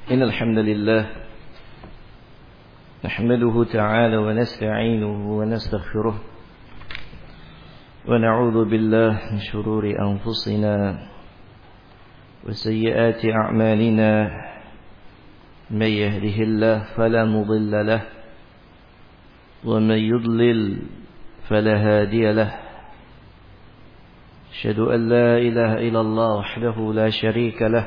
إن الحمد لله نحمده تعالى ونستعينه ونستغفره ونعوذ بالله من شرور أنفسنا وسيئات أعمالنا من يهده الله فلا مضل له ومن يضلل فلا هادي له أشهد أن لا إله إلا الله وحده لا شريك له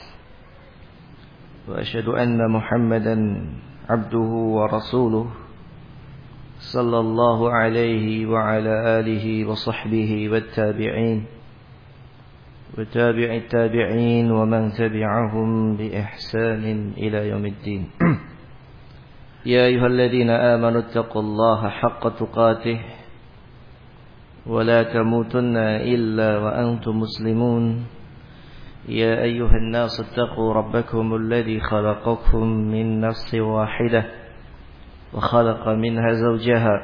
وأشهد أن محمدا عبده ورسوله صلى الله عليه وعلى آله وصحبه والتابعين وتابع التابعين ومن تبعهم بإحسان إلى يوم الدين يا أيها الذين آمنوا اتقوا الله حق تقاته ولا تموتن إلا وأنتم مسلمون يا أيها الناس اتقوا ربكم الذي خلقكم من نفس واحدة وخلق منها زوجها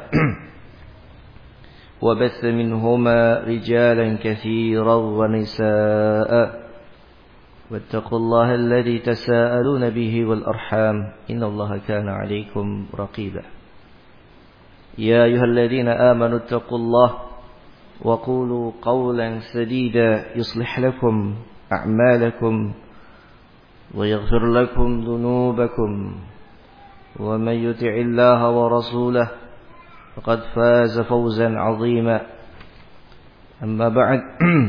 وبث منهما رجالا كثيرا ونساء واتقوا الله الذي تساءلون به والأرحام إن الله كان عليكم رقيبا يا أيها الذين آمنوا اتقوا الله وقولوا قولا سديدا يصلح لكم أعمالكم ويغفر لكم ذنوبكم ومن يطع الله ورسوله فقد فاز فوزا عظيما أما بعد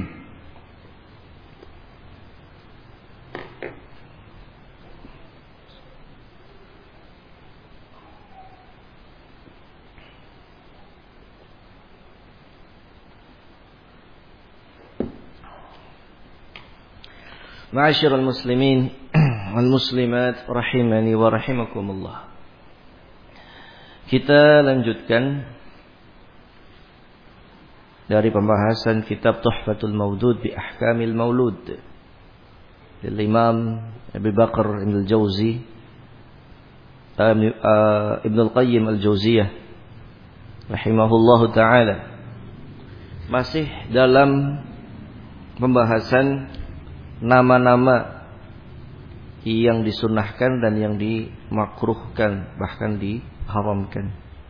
Ma'asyiral muslimin wal muslimat rahimani wa rahimakumullah. Kita lanjutkan dari pembahasan kitab Tuhfatul Mawdud bi Ahkamil Maulud dari Imam Abu Bakar Ibn al-Jauzi Ibn al-Qayyim al-Jauziyah rahimahullahu taala. Masih dalam pembahasan nama-nama yang disunahkan dan yang dimakruhkan, bahkan diharamkan.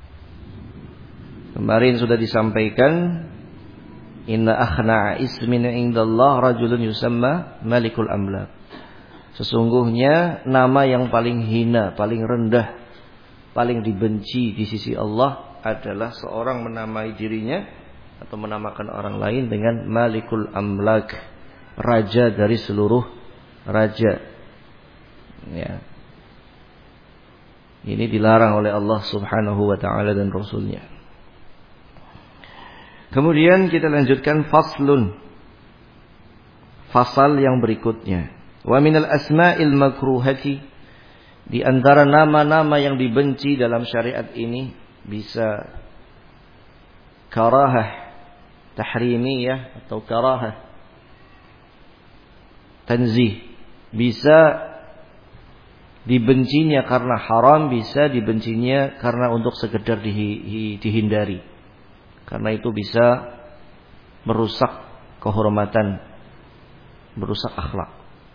Kemarin sudah disampaikan, inna akhna'a ismin indallah rajulun yusamma malikul amlak. Sesungguhnya nama yang paling hina, paling rendah, paling dibenci di sisi Allah adalah seorang menamai dirinya atau menamakan orang lain dengan malikul amlak, raja dari seluruh raja. Ya. Ini dilarang oleh Allah Subhanahu wa taala dan Rasulnya. Kemudian kita lanjutkan faslun. Fasal yang berikutnya. Wa minal asma'il makruhati, di antara nama-nama yang dibenci dalam syariat ini bisa karahah tahrimiyah atau karahah tanzih, bisa dibencinya karena haram, bisa dibencinya karena untuk sekedar dihindari, karena itu bisa merusak kehormatan, merusak akhlak.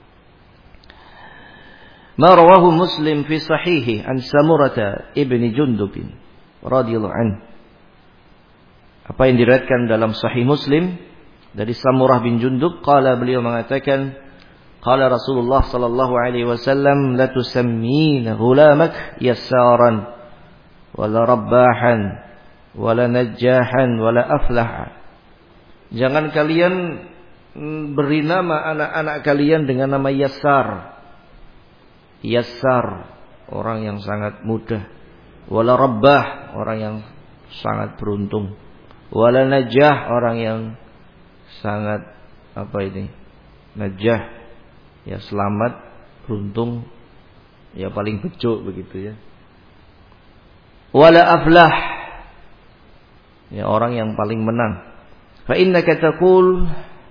Ma rawahu Muslim fi sahihi an Samurata ibni Jundub radhiyallahu anhu, apa yang diriwayatkan dalam Sahih Muslim dari Samurah bin Jundub, qala, beliau mengatakan, qala Rasulullah sallallahu alaihi wasallam, la tusammina ghulamak yassaran wala rabbahan wala najjahan wala aflaha. Jangan kalian beri nama anak-anak kalian dengan nama Yassar. Yassar, orang yang sangat mudah. Wala rabbah, orang yang sangat beruntung. Wala najjah, orang yang sangat najjah, ya selamat, beruntung, ya paling bejo begitu ya. Wala aflah, ya orang yang paling menang. Fa innaka taqul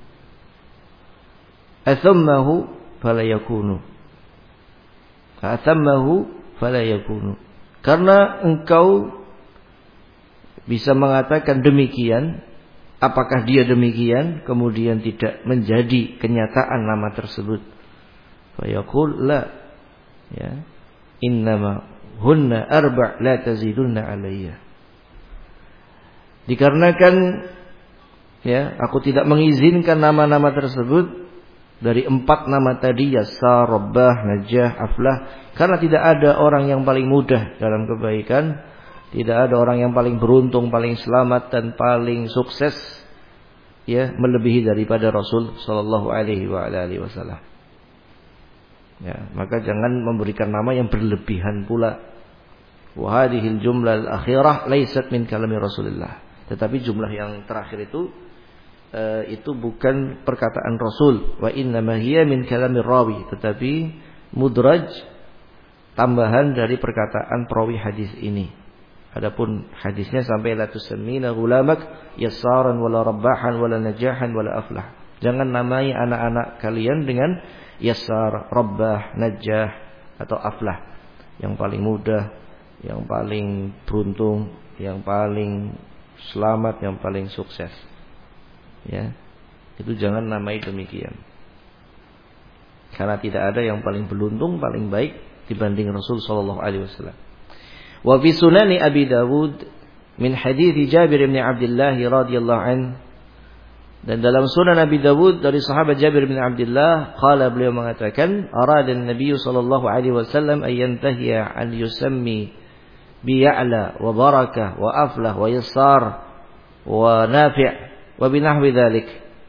athammahu fala yakunu. Athammahu fala yakunu. Karena engkau bisa mengatakan demikian, apakah dia demikian, kemudian tidak menjadi kenyataan nama tersebut. Fayaqul la, Ya. Innama hunna arba' la tazidunna alayya. Dikarenakan ya, aku tidak mengizinkan nama-nama tersebut dari 4 nama tadi, Yassar, Rabbah, Najah, Aflah, karena tidak ada orang yang paling mudah dalam kebaikan, tidak ada orang yang paling beruntung, paling selamat dan paling sukses ya melebihi daripada Rasul sallallahu alaihi wasallam. Ya, maka jangan memberikan nama yang berlebihan pula. Wa hadhil jumlah al-akhirah laysat min kalami Rasulillah. Tetapi jumlah yang terakhir itu bukan perkataan Rasul. Wa innama hiya min kalami rawi, tetapi mudraj, tambahan dari perkataan perawi hadis ini. Adapun hadisnya sampai la tusammina ghulamak yassaran wala rabbahan wala najahan wala aflah. Jangan namai anak-anak kalian dengan Yassar, Rabbah, Najah atau Aflah, yang paling mudah, yang paling beruntung, yang paling selamat, yang paling sukses. Ya, itu jangan namai demikian. Karena tidak ada yang paling beruntung, paling baik dibanding Rasul sallallahu alaihi wasallam. Wa fi sunani Abi Dawud min hadits Jabir bin Abdullah radhiyallahu anhu. Dan dalam sunan Abi Dawud dari sahabat Jabir bin Abdullah, qala, beliau mengatakan, arada an-nabiy sallallahu alaihi wasallam an yantahiya an yusammi bi Ya'la wa Barakah wa Aflah wa Yassar wa Nafi' wa binahwi dzalik.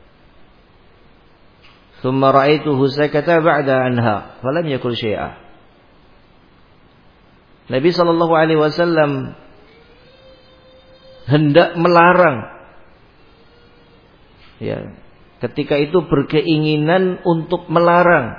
Thumma ra'aituhu sakata ba'da anha falam yakul syai'a. Nabi sallallahu alaihi wasallam hendak melarang, ya, ketika itu berkeinginan untuk melarang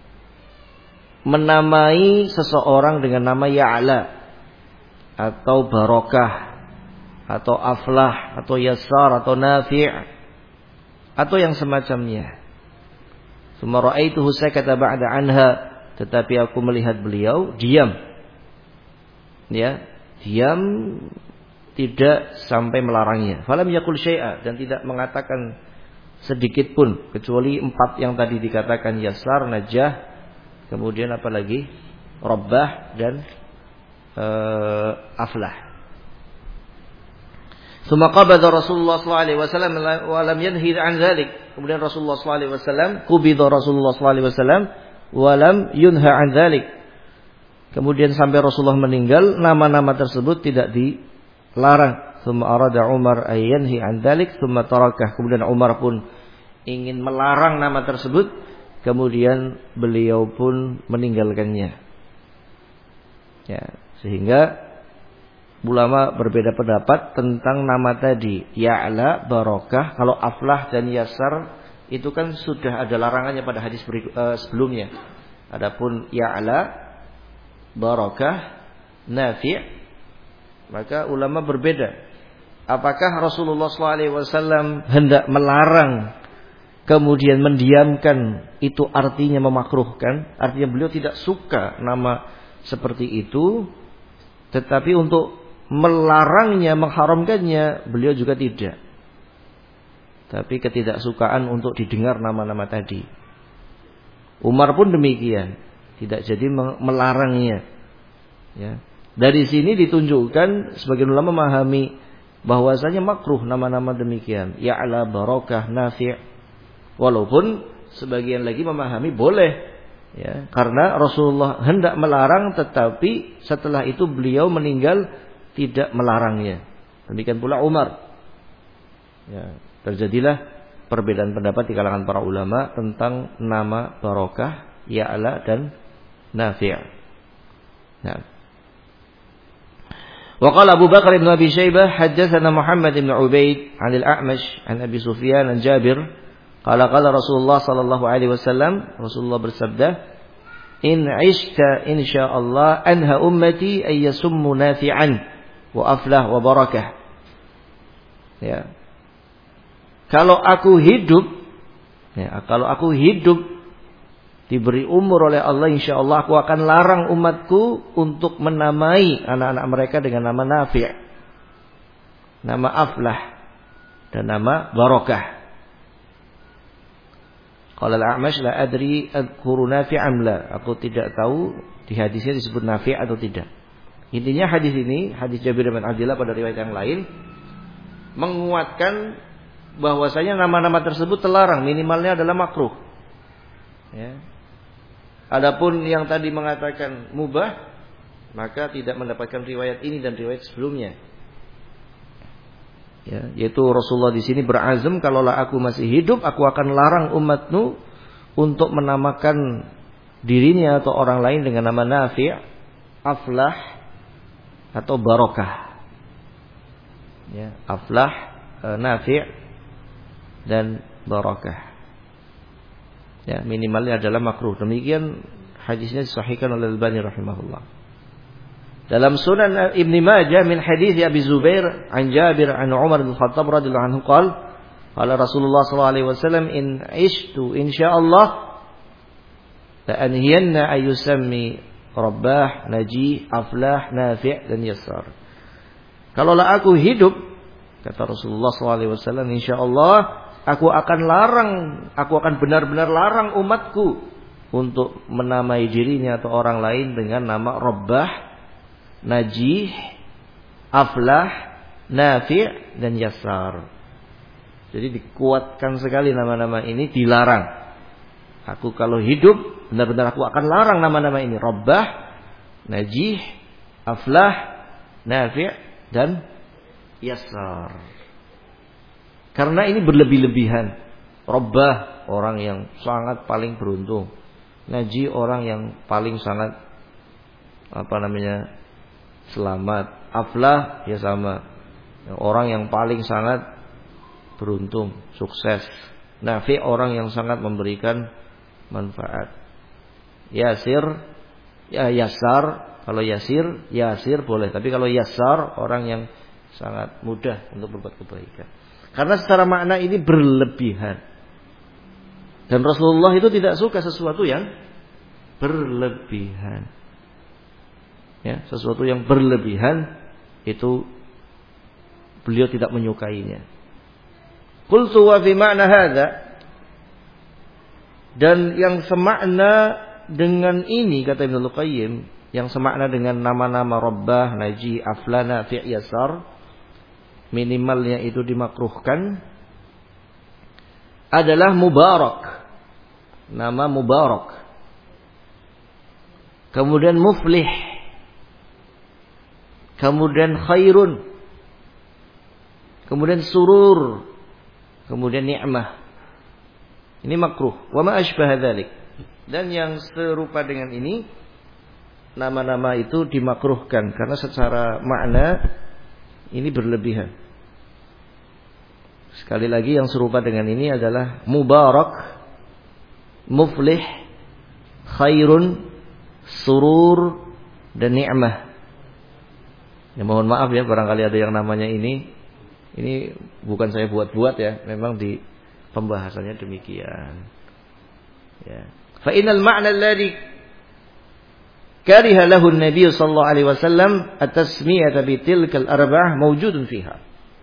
menamai seseorang dengan nama Ya'la atau Barakah atau Aflah atau Yassar atau Nafi' atau yang semacamnya. Tsumma ra'aituhu sakata ba'da anha, tetapi aku melihat beliau diam. Ya, diam, tidak sampai melarangnya. Falam yakul syai'a, dan tidak mengatakan sedikit pun, kecuali 4 yang tadi dikatakan, Yassar, Najah, kemudian apa lagi? Rabbah dan Aflah. Tsumma qabada Rasulullah sallallahu alaihi wasallam wa lam yanhi an dzalik. Kemudian Rasulullah sallallahu alaihi wasallam, qubida Rasulullah sallallahu alaihi wasallam wa lam yunha an dzalik. Kemudian sampai Rasulullah meninggal, nama-nama tersebut tidak dilarang. Tsumma arada Umar ay yanhi an dzalik tsumma tarakah. Kemudian Umar pun ingin melarang nama tersebut, kemudian beliau pun meninggalkannya. Ya, sehingga ulama berbeda pendapat tentang nama tadi, Ya'la, Barakah. Kalau Aflah dan Yassar itu kan sudah ada larangannya pada hadis sebelumnya. Adapun Ya'la, Barakah, Nafi', maka ulama berbeda. Apakah Rasulullah SAW hendak melarang kemudian mendiamkan, itu artinya memakruhkan? Artinya beliau tidak suka nama seperti itu, tetapi untuk melarangnya, mengharamkannya, beliau juga tidak. Tapi ketidaksukaan untuk didengar nama-nama tadi. Umar pun demikian, tidak jadi melarangnya. Ya. Dari sini ditunjukkan sebagian ulama memahami bahwasanya makruh nama-nama demikian, Ya'la, Barakah, Nafi'. Walaupun sebagian lagi memahami boleh, ya, karena Rasulullah hendak melarang, tetapi setelah itu beliau meninggal tidak melarangnya. Demikian pula Umar. Ya, terjadilah perbedaan pendapat di kalangan para ulama tentang nama Barakah, Ya'la dan Nafi'. Nah. Wa qala Abu Bakar ibn Abi Syaibah haddatsana Muhammad ibn Ubaid 'an al-A'mash 'an Abi Sufyan 'an Jabir qala Rasulullah sallallahu alaihi wasallam, Rasulullah bersabda, in 'ishta insyaallah anha ummati ay yasummu nafi'an wa aflah wa barakah. Ya. Kalau aku hidup, diberi umur oleh Allah, insyaallah aku akan larang umatku untuk menamai anak-anak mereka dengan nama Nafi', nama Aflah dan nama Barakah. Qala al-A'mash la adri adhkuru Nafi' am la. Aku tidak tahu di hadisnya disebut Nafi' atau tidak. Intinya hadis ini, hadis Jabir bin Abdullah pada riwayat yang lain menguatkan bahwasanya nama-nama tersebut terlarang, minimalnya adalah makruh. Ya. Adapun yang tadi mengatakan mubah, maka tidak mendapatkan riwayat ini dan riwayat sebelumnya. Ya, yaitu Rasulullah di sini berazam, kalaulah aku masih hidup, aku akan larang umatmu untuk menamakan dirinya atau orang lain dengan nama Nafi', Aflah atau Barokah. Ya, Aflah, Nafi' dan Barokah. Ya, minimalnya adalah makruh. Demikian hadisnya disahihkan oleh Al-Albani rahimahullah. Dalam Sunan Ibn Majah min hadis Abi Zubair an Jabir an Umar bin Khattab radhiyallahu anhu qala qala Rasulullah sallallahu alaihi wasallam in ishtu insyaallah la anhiyanna ayusammi Rabbah, Najih, Aflah, Nafi' dan Yasar. Kalaulah aku hidup, kata Rasulullah sallallahu alaihi wasallam, insyaallah aku akan benar-benar larang umatku untuk menamai dirinya atau orang lain dengan nama Rabbah, Najih, Aflah, Nafi' dan Yasar. Jadi dikuatkan sekali nama-nama ini, dilarang. Aku kalau hidup benar-benar aku akan larang nama-nama ini, Rabbah, Najih, Aflah, Nafi' dan Yasar. Karena ini berlebih-lebihan. Rabbah, orang yang sangat paling beruntung. Najih, orang yang paling sangat selamat. Aflah, ya sama, orang yang paling sangat beruntung, sukses. Nafi', orang yang sangat memberikan manfaat. Yasir, ya Yasar, kalau Yasir boleh, tapi kalau Yasar, orang yang sangat mudah untuk berbuat kebaikan. Karena secara makna ini berlebihan. Dan Rasulullah itu tidak suka sesuatu yang berlebihan. Ya, sesuatu yang berlebihan itu beliau tidak menyukainya. Qultu wa fi ma'na hadza, dan yang semakna dengan ini kata Ibnu Qayyim, yang semakna dengan nama-nama Rabbah, Najih, Aflah, Nafi', Yasar, minimalnya itu dimakruhkan adalah Mubarak. Nama Mubarak. Kemudian Muflih. Kemudian Khairun. Kemudian Surur. Kemudian Ni'mah. Ini makruh. Wa ma asbaha dzalik. Dan yang serupa dengan ini, nama-nama itu dimakruhkan karena secara makna ini berlebihan. Sekali lagi yang serupa dengan ini adalah Mubarak, Muflih, Khairun, Surur dan Ni'mah. Ya, mohon maaf ya barangkali ada yang namanya ini bukan saya buat-buat ya, memang di pembahasannya demikian. Ya. Fa innal ma'na alladhi kariha lahu an-nabiy sallallahu alaihi wasallam at-tasmiyata bi tilkal arba'ah mawjudun fiha.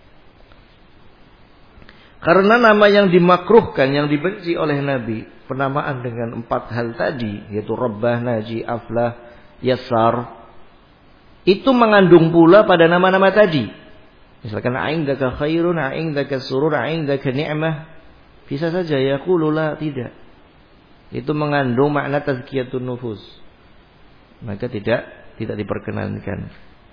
Karena nama yang dimakruhkan, yang dibenci oleh Nabi, penamaan dengan 4 hal tadi, yaitu Rabbah, Najih, Aflah, Yasar, itu mengandung pula pada nama-nama tadi. Misalkan a'indaka khairun, a'indaka surur, a'indaka ni'mah. Bisa saja yaqulu la, tidak. Itu mengandung makna tazkiyatun nufus. Maka tidak diperkenankan.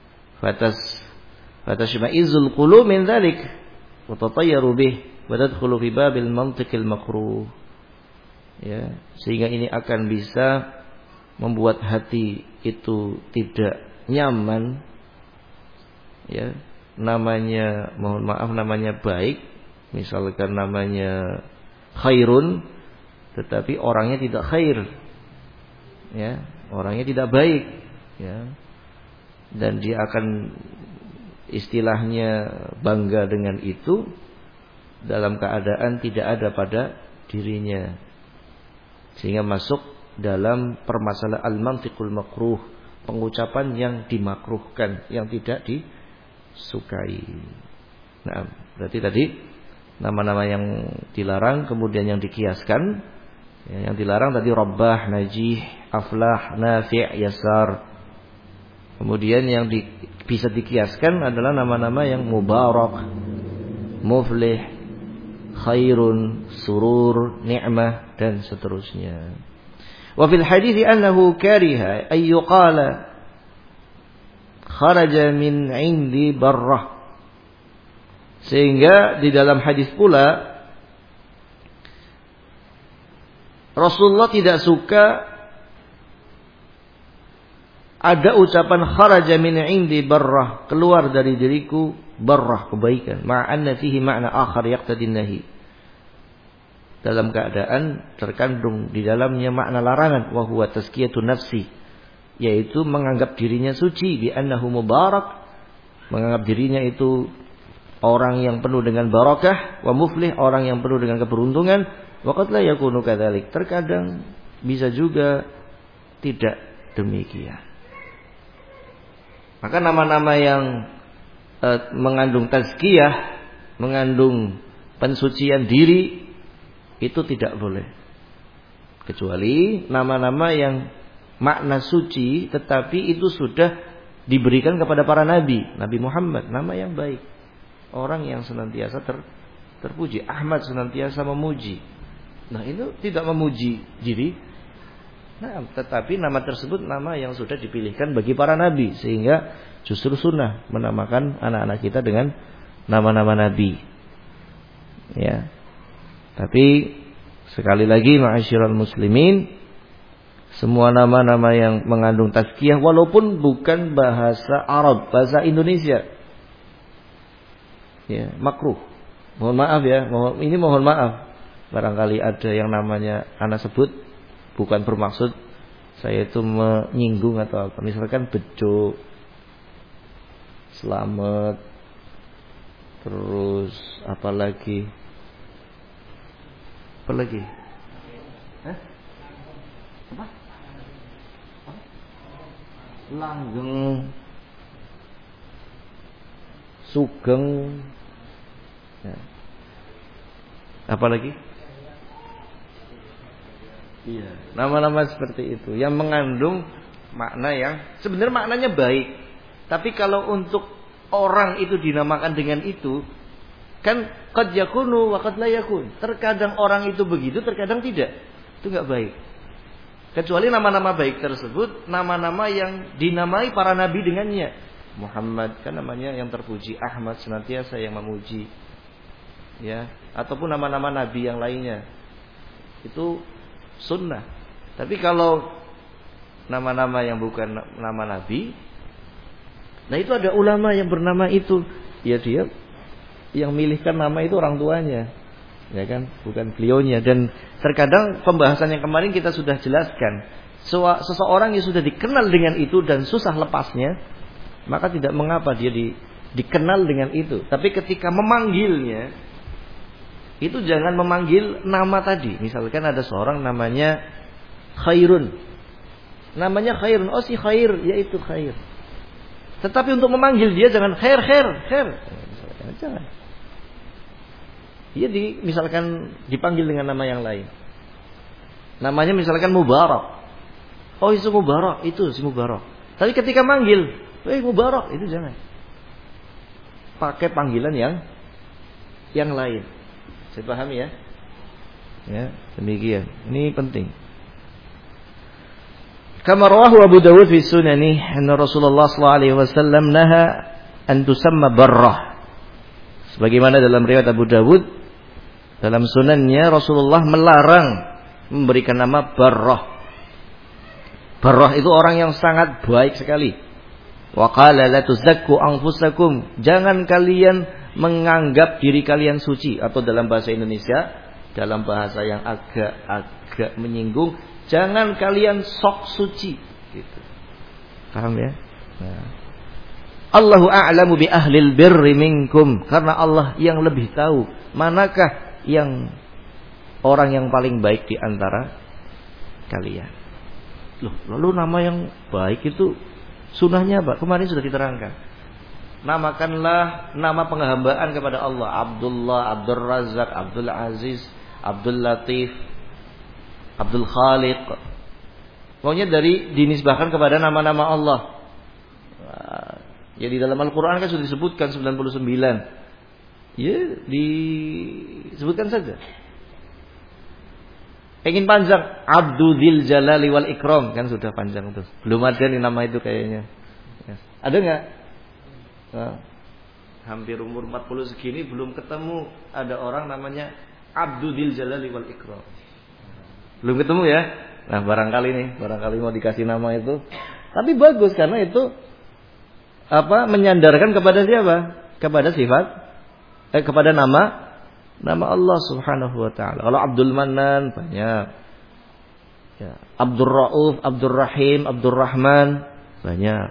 Fatashma'izul qulub min dzalik wa tatayyaru bih wa tadkhulu fi babil mantiqil makruh. Ya, sehingga ini akan bisa membuat hati itu tidak nyaman. Ya, namanya mohon maaf namanya baik, misalkan namanya Khairun, tetapi orangnya tidak khair. Ya, orangnya tidak baik, ya. Dan dia akan istilahnya bangga dengan itu dalam keadaan tidak ada pada dirinya, sehingga masuk dalam permasalahan al-mantiqul makruh, pengucapan yang dimakruhkan, yang tidak disukai. Nah, berarti tadi nama-nama yang dilarang kemudian yang dikiaskan Ya, yang dilarang tadi Rabbah, Najih, Aflah, Nafi', Yasar. Kemudian yang bisa dikiaskan adalah nama-nama yang Mubarak, Muflih, Khairun, Surur, Ni'mah, dan seterusnya. Wa fil hadithi annahu kariha ay yuqala kharaja min indi barrah. Sehingga di dalam hadis pula Rasulullah tidak suka ada ucapan kharaja min indi barrah, keluar dari diriku barrah, kebaikan, ma'anna fihi ma'na akhar yaqtadin nahi, dalam keadaan terkandung di dalamnya makna larangan, wa huwa tazkiyatun nafsi, yaitu menganggap dirinya suci, bi annahu mubarak, menganggap dirinya itu orang yang penuh dengan barakah, wa muflih, orang yang penuh dengan keberuntungan, wa qad la yakunu kadzalik, terkadang bisa juga tidak demikian. Maka nama-nama yang mengandung tazkiyah, mengandung pensucian diri, itu tidak boleh. Kecuali nama-nama yang makna suci tetapi itu sudah diberikan kepada para nabi. Nabi Muhammad, nama yang baik, orang yang senantiasa terpuji. Ahmad senantiasa memuji. Nah, itu tidak memuji diri. Nah, tetapi nama tersebut nama yang sudah dipilihkan bagi para nabi, sehingga justru sunnah menamakan anak-anak kita dengan nama-nama nabi. Ya. Tapi sekali lagi ma'asyiral muslimin, semua nama-nama yang mengandung tazkiyah walaupun bukan bahasa Arab, bahasa Indonesia, ya, makruh. Mohon maaf ya, ini mohon maaf. Barangkali ada yang namanya anak sebut bukan bermaksud saya itu menyinggung atau apa. Misalkan Bejo, Selamat, terus apa lagi? Apa lagi? Apa? Langgeng, Sugeng, ya. Apa lagi? Iya, nama-nama seperti itu yang mengandung makna yang sebenarnya maknanya baik. Tapi kalau untuk orang itu dinamakan dengan itu, kan qad yakunu wa qad la yakun. Terkadang orang itu begitu, terkadang tidak. Itu enggak baik. Kecuali nama-nama baik tersebut nama-nama yang dinamai para nabi dengannya. Muhammad kan namanya yang terpuji, Ahmad senantiasa yang memuji. Ya, ataupun nama-nama nabi yang lainnya. Itu sunnah. Tapi kalau nama-nama yang bukan nama nabi, nah itu ada ulama yang bernama itu. Ya dia yang milihkan nama itu orang tuanya, ya kan, bukan beliaunya. Dan terkadang pembahasan yang kemarin kita sudah jelaskan, seseorang yang sudah dikenal dengan itu dan susah lepasnya, maka tidak mengapa dia dikenal dengan itu. Tapi ketika memanggilnya, itu jangan memanggil nama tadi. Misalkan ada seorang namanya Khairun, namanya Khairun, oh si Khair, yaitu Khair. Tetapi untuk memanggil dia jangan Khair. Jangan. Dia misalkan dipanggil dengan nama yang lain. Namanya misalkan Mubarak. Oh itu Mubarak, itu si Mubarak. Tapi ketika manggil, Mubarak, itu jangan. Pakai panggilan yang lain. Saya pahami ya. Ya, demikian. Ini penting. Kama rawahu Abu Dawud fi sunani anna Rasulullah sallallahu alaihi wasallam naha an tusamma barrah. Sebagaimana dalam riwayat Abu Dawud, dalam sunannya Rasulullah melarang memberikan nama Barrah. Barrah itu orang yang sangat baik sekali. Wa qala la tuzakku anfusakum, jangan kalian menganggap diri kalian suci, atau dalam bahasa Indonesia, dalam bahasa yang agak menyinggung, jangan kalian sok suci gitu. Paham ya? Nah. Allahu a'lamu bi ahlil birri minkum, karena Allah yang lebih tahu manakah yang orang yang paling baik di antara kalian. Loh, lalu nama yang baik itu sunahnya apa? Kemarin sudah diterangkan. Namakanlah nama penghambaan kepada Allah. Abdullah, Abdul Razak, Abdul Aziz, Abdul Latif. Abdul Khaliq. Pokoknya dinisbahkan kepada nama-nama Allah. Ya di dalam Al-Quran kan sudah disebutkan 99. Ya disebutkan saja. Ingin panjang, Abdul Jalali wal Ikram, kan sudah panjang itu. Belum ada nih nama itu kayaknya. Ada nggak? Hampir umur 40 segini belum ketemu ada orang namanya Abdul Jalali wal Ikram. Belum ketemu ya? Nah barangkali mau dikasih nama itu. Tapi bagus karena itu menyandarkan kepada siapa? Kepada sifat, kepada nama Allah Subhanahu wa taala. Kalau Abdul Mannan banyak. Ya, Abdul Rauf, Abdul Rahim, Abdul Rahman banyak.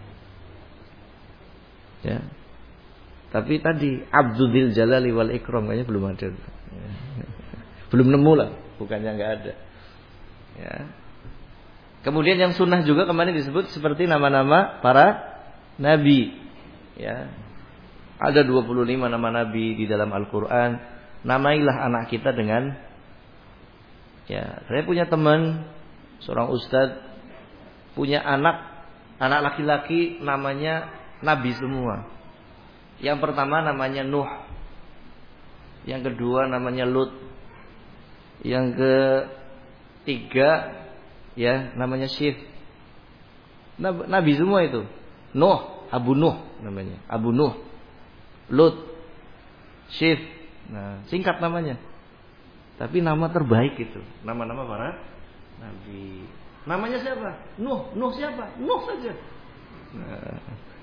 Ya. Tapi tadi Abdul Jalali wal Ikram kayaknya belum ada. Ya. Belum nemu lah, bukannya enggak ada. Ya. Kemudian yang sunnah juga kemarin disebut seperti nama-nama para nabi. Ya. Ada 25 nama nabi di dalam Al-Qur'an. Namailah anak kita dengan, ya, saya punya teman seorang ustadz punya anak laki-laki namanya nabi semua. Yang pertama namanya Nuh, yang kedua namanya Lut, yang ketiga ya namanya Syif. Nabi semua itu. Nuh, Abu Nuh namanya, Abu Nuh, Lut, Syif. Nah, singkat namanya. Tapi nama terbaik itu, nama-nama para nabi. Namanya siapa? Nuh. Nuh siapa? Nuh saja. Nah.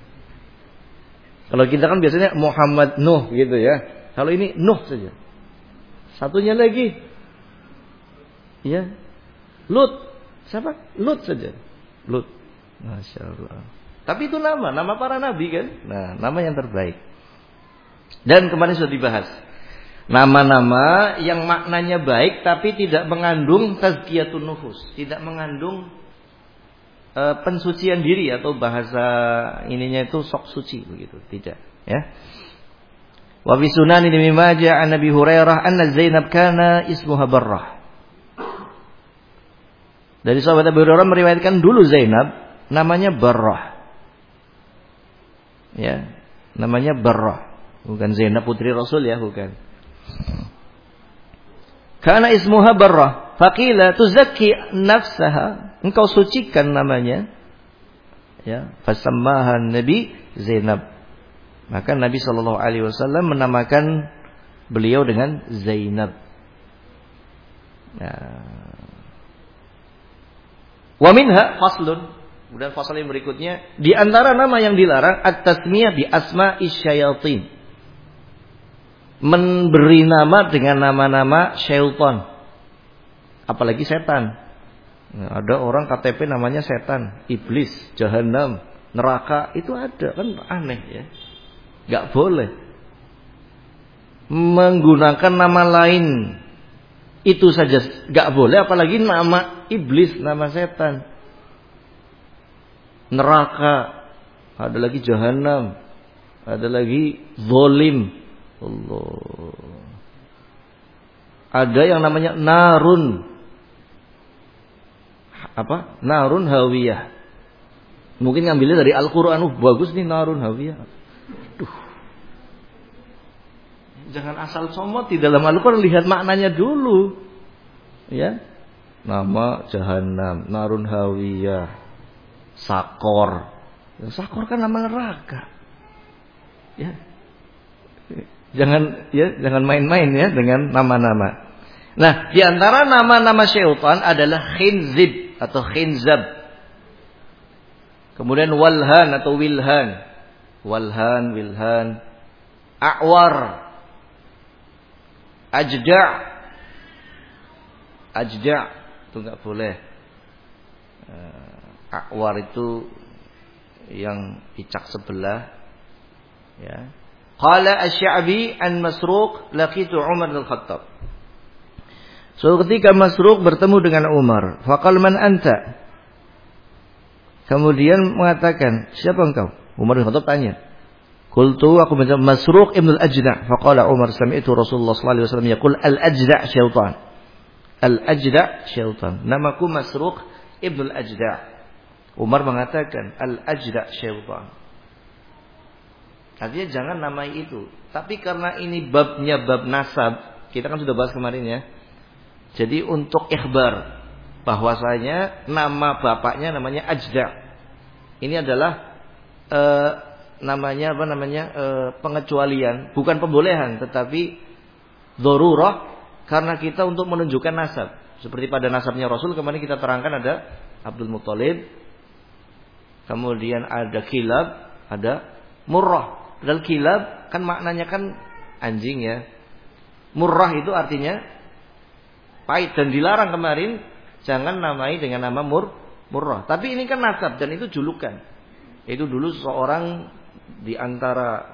Kalau kita kan biasanya Muhammad Nuh gitu ya. Kalau ini Nuh saja. Satunya lagi, ya, Lut. Siapa? Lut saja. Lut. Masya Allah. Tapi itu nama para nabi kan. Nah, nama yang terbaik. Dan kemarin sudah dibahas. Nama-nama yang maknanya baik tapi tidak mengandung tazkiyatun nufus, tidak mengandung pensucian diri atau bahasa ininya itu sok suci begitu, tidak, ya. Wa fi sunan Ibnu Majah an Nabi Hurairah anna Zainab kana ismuha Barrah. Dari sahabat Abu Hurairah meriwayatkan dulu Zainab namanya Barrah. Ya, namanya Barrah. Bukan Zainab putri Rasul ya, bukan. Karena ismuha Barrah, faqila tuzakki nafsaha, engkau sucikan namanya. Ya, fasammaha Nabi Zainab. Maka Nabi sallallahu alaihi wasallam menamakan beliau dengan Zainab. Nah. Wa minha faslun. Kemudian fasal yang berikutnya, di antara nama yang dilarang at-tasmiyah bi asma'is syayatin. Memberi nama dengan nama-nama syaitan. Apalagi setan. Nah, ada orang KTP namanya setan, iblis, jahanam, neraka, itu ada, kan aneh ya. Gak boleh menggunakan nama lain. Itu saja gak boleh, apalagi nama iblis, nama setan. Neraka, ada lagi jahanam, ada lagi zalim. Allah. Ada yang namanya narun. Apa? Narun hawiyah. Mungkin ngambilnya dari Al-Qur'an. Bagus nih narun hawiyah. Duh. Jangan asal comot di dalam Al-Qur'an, lihat maknanya dulu. Ya. Nama jahanam, narun hawiyah, sakor. Sakor kan nama neraka. Ya. Jangan main-main ya dengan nama-nama. Nah, di antara nama-nama syaitan adalah khinzib atau khinzab. Kemudian walhan atau wilhan. Walhan, wilhan. A'war. Ajda'. Ajda' itu enggak boleh. A'war itu yang picak sebelah. Ya. Qala Asy-Sya'bi an Masruq laqitu Umar bin Khattab. Suatu ketika Masruq bertemu dengan Umar, faqal man anta? Kemudian mengatakan, siapa engkau? Umar bin Khattab tanya. Qultu, aku menjawab, Masruq ibn al-Ajda'. Faqala Umar, sami'tu Rasulullah sallallahu alaihi wasallam yaqul al-Ajda' syaitan. Al-Ajda' syaitan. Namaku Masruq Ibnu Al-Ajda'. Umar mengatakan Al-Ajda' syaitan. Artinya jangan namai itu. Tapi karena ini babnya bab nasab, kita kan sudah bahas kemarin ya. Jadi untuk ikhbar bahwasanya nama bapaknya namanya Ajda'. Ini adalah pengecualian, bukan pembolehan, tetapi dzarurah. Karena kita untuk menunjukkan nasab. Seperti pada nasabnya Rasul kemarin kita terangkan ada Abdul Muthalib. Kemudian ada Kilab. Ada Murrah. Padahal Kilab kan maknanya kan anjing ya. Murrah itu artinya pahit. Dan dilarang kemarin. Jangan namai dengan nama Murrah. Tapi ini kan nasab dan itu julukan. Itu dulu seorang di antara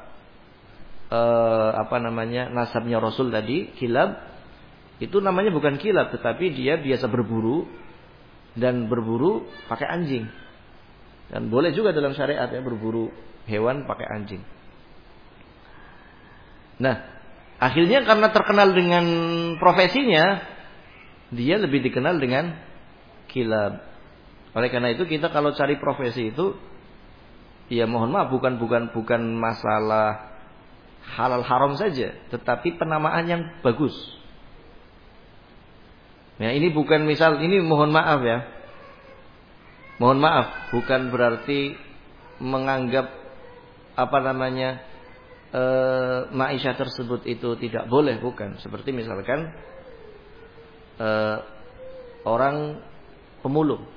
nasabnya Rasul tadi, Kilab. Itu namanya bukan kilab, tetapi dia biasa berburu dan berburu pakai anjing. Dan boleh juga dalam syariat ya berburu hewan pakai anjing. Nah, akhirnya karena terkenal dengan profesinya, dia lebih dikenal dengan kilab. Oleh karena itu kita kalau cari profesi itu, ya mohon maaf bukan masalah halal haram saja, tetapi penamaan yang bagus. Ya, ini bukan misal, ini mohon maaf ya. Mohon maaf, bukan berarti menganggap ma'isyah tersebut itu tidak boleh, bukan. Seperti misalkan orang pemulung,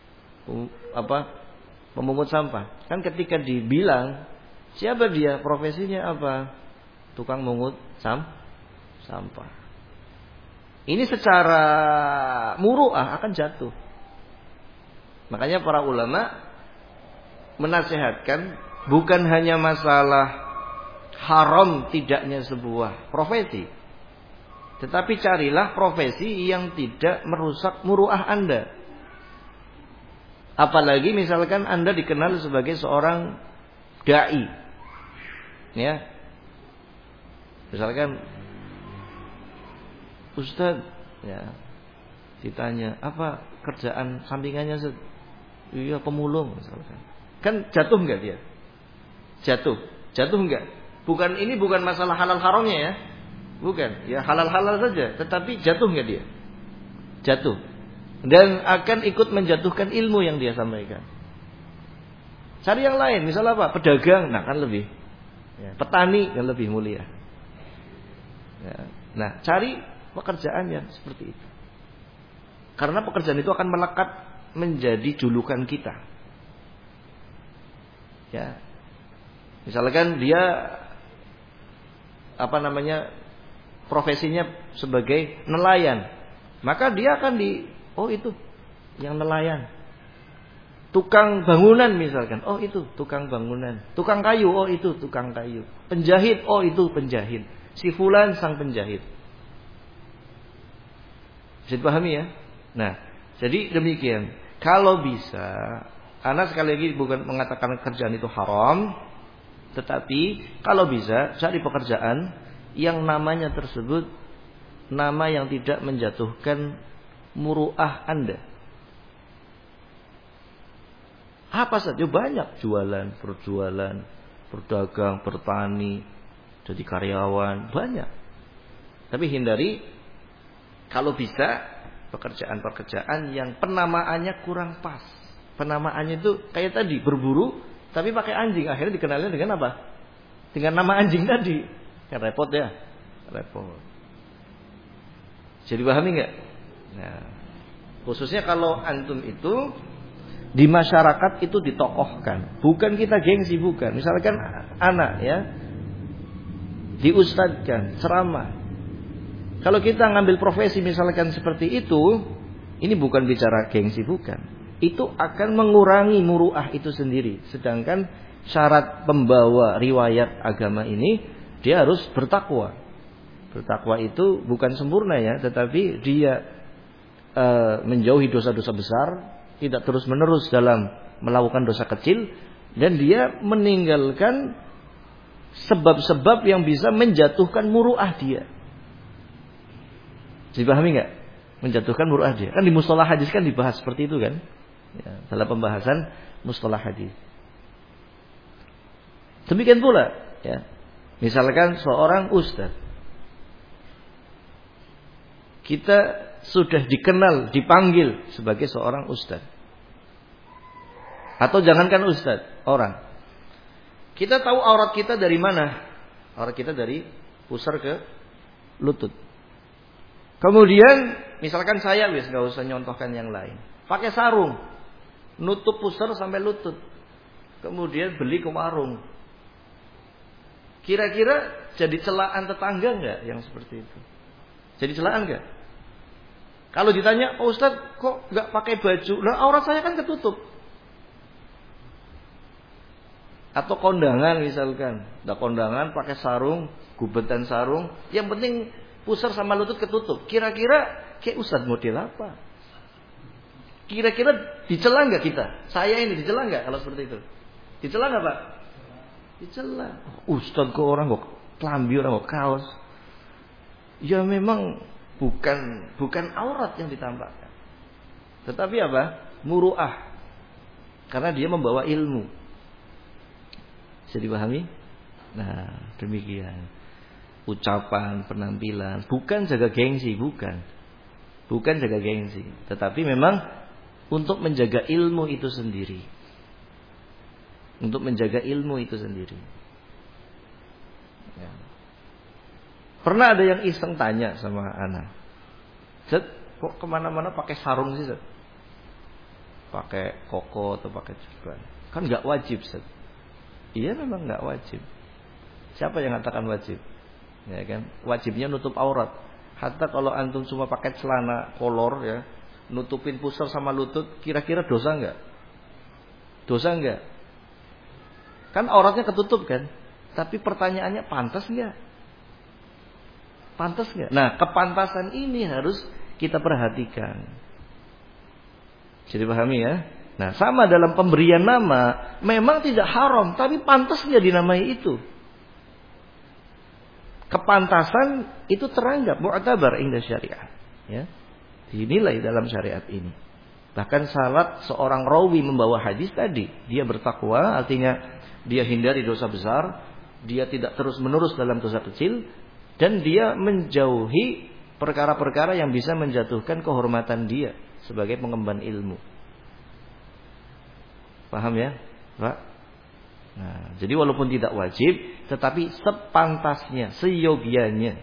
pemungut sampah. Kan ketika dibilang siapa dia, profesinya apa? Tukang mungut sampah. Ini secara muru'ah akan jatuh. Makanya para ulama menasihatkan bukan hanya masalah haram tidaknya sebuah profesi, tetapi carilah profesi yang tidak merusak muru'ah Anda. Apalagi misalkan Anda dikenal sebagai seorang dai. Ya. Misalkan Ustaz, ya, ditanya apa kerjaan sampingannya? Iya pemulung misalkan. Kan jatuh enggak dia? Jatuh enggak? Ini bukan masalah halal haramnya ya. Bukan, ya halal saja, tetapi jatuh enggak dia? Jatuh. Dan akan ikut menjatuhkan ilmu yang dia sampaikan. Cari yang lain, misal apa? Pedagang, nah kan lebih. Ya, petani kan lebih mulia. Ya. Nah, cari pekerjaan yang seperti itu. Karena pekerjaan itu akan melekat menjadi julukan kita. Ya. Misalkan dia profesinya sebagai nelayan, maka dia akan itu yang nelayan. Tukang bangunan misalkan, itu tukang bangunan. Tukang kayu, itu tukang kayu. Penjahit, itu penjahit. Si fulan sang penjahit. Bisa dipahami ya? Nah, jadi demikian. Kalau bisa, Ana sekali lagi bukan mengatakan kerjaan itu haram, tetapi kalau bisa cari pekerjaan yang namanya tersebut nama yang tidak menjatuhkan muru'ah Anda. Apa saja banyak, jualan, berjualan, berdagang, bertani, jadi karyawan, banyak. Tapi hindari kalau bisa pekerjaan-pekerjaan yang penamaannya kurang pas. Penamaannya itu kayak tadi berburu tapi pakai anjing, akhirnya dikenalnya dengan apa? Dengan nama anjing tadi. Kan repot ya. Repot. Jadi pahami enggak? Nah, khususnya kalau antum itu di masyarakat itu ditokohkan. Bukan kita gengsi, bukan. Misalkan anak ya diustadkan, ceramah. Kalau kita ngambil profesi misalkan seperti itu, ini bukan bicara gengsi, bukan. Itu akan mengurangi muru'ah itu sendiri. Sedangkan syarat pembawa riwayat agama ini, dia harus bertakwa. Bertakwa itu bukan sempurna ya, tetapi dia menjauhi dosa-dosa besar, tidak terus-menerus dalam melakukan dosa kecil, dan dia meninggalkan sebab-sebab yang bisa menjatuhkan muru'ah dia. Dipahami enggak? menjatuhkan muru'ah dia. Kan di mustalah hadis kan dibahas seperti itu kan. Ya, dalam pembahasan mustalah hadis. Demikian pula, ya. Misalkan seorang ustaz, kita sudah dikenal, dipanggil sebagai seorang ustaz. Atau jangankan ustaz, orang. Kita tahu aurat kita dari mana? Aurat kita dari pusar ke lutut. Kemudian, misalkan saya, nggak usah nyontohkan yang lain. Pakai sarung, nutup pusar sampai lutut. Kemudian beli ke warung. Kira-kira jadi celaan tetangga nggak yang seperti itu? Jadi celaan nggak? Kalau ditanya, oh Ustaz kok nggak pakai baju? Lah aurat saya kan ketutup. Atau kondangan misalkan, ada kondangan pakai sarung, gubetan sarung, yang penting pusar sama lutut ketutup. Kira-kira kayak Ustaz model apa? Kira-kira dicela nggak kita? Saya ini dicela nggak kalau seperti itu? Dicela nggak Pak? Dicela. Ustaz kok orang kok kelambi, orang kok kaos. Ya memang bukan aurat yang ditampakkan. Tetapi apa? Muru'ah. Karena dia membawa ilmu. Bisa dipahami? Nah, demikian. Ucapan, penampilan, bukan jaga gengsi, bukan. Bukan jaga gengsi, tetapi memang untuk menjaga ilmu itu sendiri. Untuk menjaga ilmu itu sendiri. Ya. Pernah ada yang iseng tanya sama anak, Zat, kok kemana-mana pakai sarung sih Zat? Pakai koko atau pakai jubah? Kan nggak wajib Zat. Iya memang nggak wajib. Siapa yang mengatakan wajib? Ya kan? Wajibnya nutup aurat. Hatta kalau antum cuma pakai celana kolor ya, nutupin pusar sama lutut, kira-kira dosa nggak? Dosa nggak? Kan auratnya ketutup kan? Tapi pertanyaannya pantas nggak? Pantas nggak? Nah, kepantasan ini harus kita perhatikan. Jadi pahami ya? Nah, sama dalam pemberian nama, memang tidak haram, tapi pantas nggak dinamai itu? Kepantasan itu teranggap mu'tabar inda syariat, ya. Dinilai dalam syariat ini. Bahkan syarat seorang rawi membawa hadis tadi, dia bertakwa, artinya dia hindari dosa besar, dia tidak terus-menerus dalam dosa kecil, dan dia menjauhi perkara-perkara yang bisa menjatuhkan kehormatan dia sebagai pengemban ilmu. Paham ya, Pak? Nah, jadi walaupun tidak wajib, tetapi sepantasnya, seyogianya.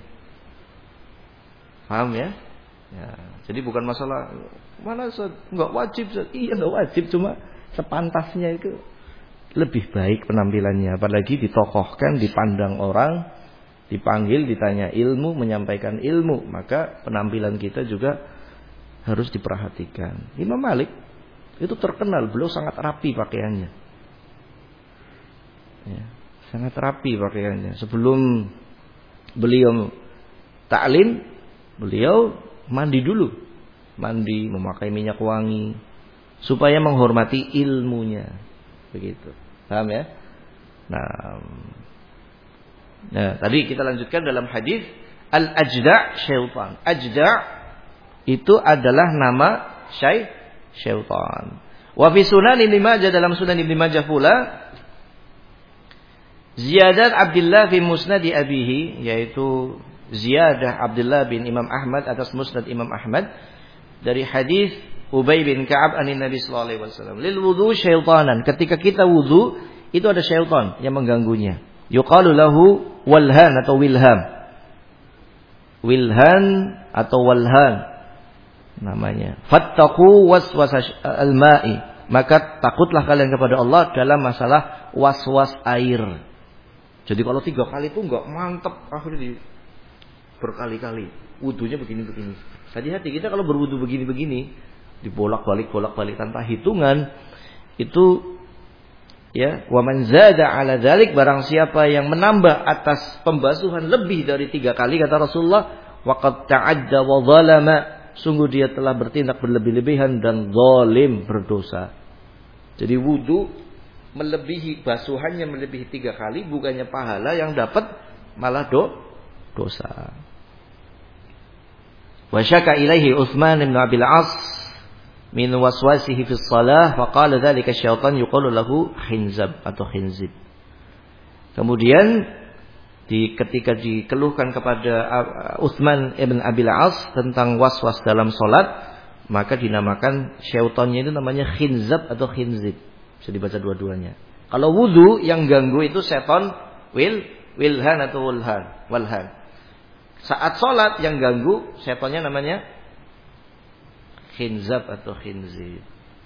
Paham ya? Ya, jadi bukan masalah mana nggak wajib, iya nggak wajib, cuma sepantasnya itu lebih baik penampilannya, apalagi ditokohkan, dipandang orang, dipanggil, ditanya ilmu, menyampaikan ilmu, maka penampilan kita juga harus diperhatikan. Imam Malik itu terkenal, beliau sangat rapi pakaiannya, ya, sangat rapi pakaiannya. Sebelum beliau ta'lim, beliau mandi dulu, mandi, memakai minyak wangi, supaya menghormati ilmunya, begitu. Paham ya? Nah, tadi kita lanjutkan dalam hadis al-ajda' syaitan. Ajda' itu adalah nama syaitan. Wa fi sunan Ibnu Majah, dalam sunan Ibnu Majah pula, ziyadat Abdullah fi musnadi abihi, yaitu ziyadah Abdullah bin Imam Ahmad atas musnad Imam Ahmad dari hadis Ubay bin Ka'ab anin Nabi sallallahu alaihi wasallam, lil wudu syaitanan, ketika kita wudu itu ada syaitan yang mengganggunya. Yuqalu lahu walhan atau wilham. Wilhan atau walhan namanya. Fattaqu waswas al-ma'i, maka takutlah kalian kepada Allah dalam masalah waswas air. Jadi kalau 3 kali itu enggak mantep, akhirnya berkali-kali wudunya begini-begini. Hati-hati kita kalau berwudu begini-begini, dibolak-balik tanpa hitungan, itu ya, wa man zada ala dzalik, barang siapa yang menambah atas pembasuhan lebih dari 3 kali, kata Rasulullah, waqad ta'adda wa zalama, sungguh dia telah bertindak berlebih-lebihan dan zalim, berdosa. Jadi wudu melebihi, basuhannya melebihi 3 kali, bukannya pahala yang dapat, malah dosa. Wa syaka ilaihi Utsman bin Abil As min waswasihi fi shalah fa qala dzalika syaitan yuqalu lahu khinzab atau khinzib. Kemudian ketika dikeluhkan kepada Utsman bin Abil As tentang waswas dalam salat, maka dinamakan syaitannya itu namanya khinzab atau khinzib. Bisa dibaca dua-duanya. Kalau wudu yang ganggu itu setan wilhan atau walhan. Saat salat yang ganggu setannya namanya khinzab atau khinzib.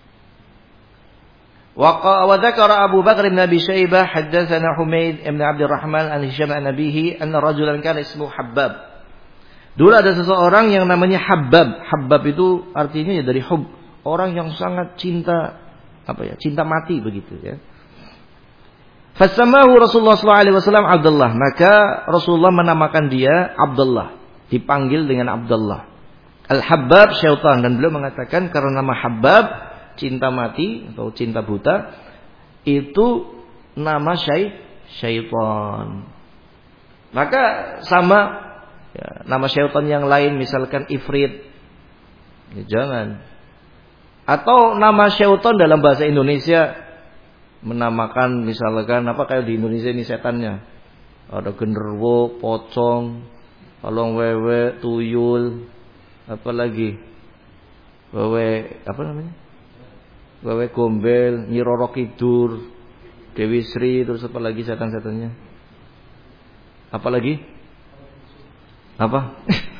Wa dzakara Abu Bakar bin Abi Syaibah haddatsana Humaid bin Abdurrahman an Hisham an abihi anna rajulan kana ismuhu Habbab. Dulu ada seseorang yang namanya Habbab. Habbab itu artinya ya dari hub, orang yang sangat cinta cinta mati begitu ya. Fasamahu Rasulullah sallallahu alaihi wasallam Abdullah, maka Rasulullah menamakan dia Abdullah, dipanggil dengan Abdullah. Al-Habbab syaitan, dan beliau mengatakan karena nama Habbab cinta mati atau cinta buta itu nama syaitan. Maka sama ya, nama syaitan yang lain misalkan Ifrit. Ya, jangan. Atau nama syaitan dalam bahasa Indonesia menamakan misalkan kayak di Indonesia ini setannya. Ada genderuwo, pocong, palong wewe, tuyul, apalagi wewe wewe gombel, Nyi Roro Kidul, Dewi Sri, terus apa lagi setan-setannya? Apalagi? Apa?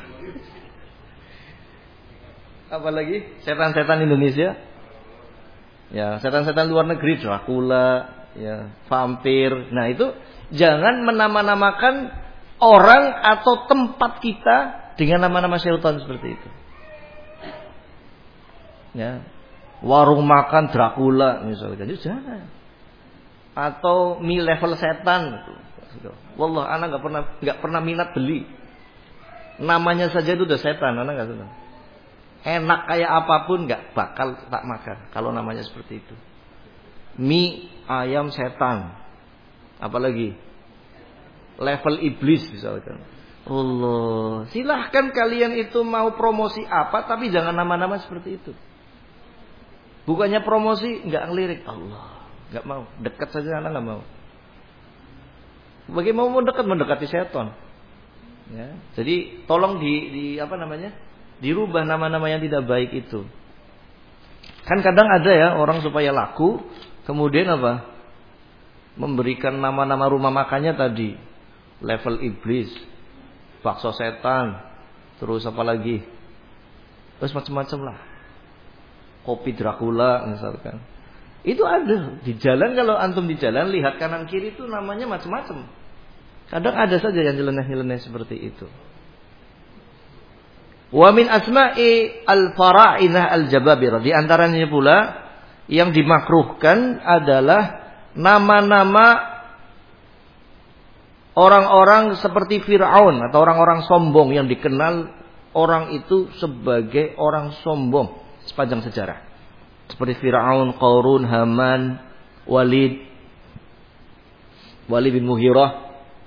Apalagi setan-setan Indonesia? Ya, setan-setan luar negeri, Dracula, ya, vampir. Nah, itu jangan menama-namakan orang atau tempat kita dengan nama-nama syaitan seperti itu. Ya. Warung makan Dracula misalkan, itu jangan. Atau mie level setan. Wallah, anak enggak pernah minat beli. Namanya saja itu udah setan, anak enggak suka. Enak kayak apapun enggak bakal tak makan kalau namanya seperti itu. Mie ayam setan. Apalagi level iblis misalkan. Allah, silahkan kalian itu mau promosi apa, tapi jangan nama-nama seperti itu. Bukannya promosi enggak ngelirik, Allah, enggak mau. Dekat saja anak enggak mau. Bagaimana mau mendekati setan? Ya, jadi tolong dirubah nama-nama yang tidak baik itu. Kan kadang ada ya orang supaya laku, kemudian memberikan nama-nama rumah makannya tadi, level iblis, bakso setan, terus apa lagi, terus macam-macam lah, kopi Dracula misalkan. Itu ada di jalan, kalau antum di jalan lihat kanan kiri itu namanya macam-macam. Kadang ada saja yang nyeleneh-nyeleneh seperti itu. Wa min asma'i al-fara'inah al-jababirah, di antaranya pula yang dimakruhkan adalah nama-nama orang-orang seperti Fir'aun atau orang-orang sombong yang dikenal orang itu sebagai orang sombong sepanjang sejarah. Seperti Fir'aun, Qarun, Haman, Walid bin Mughirah.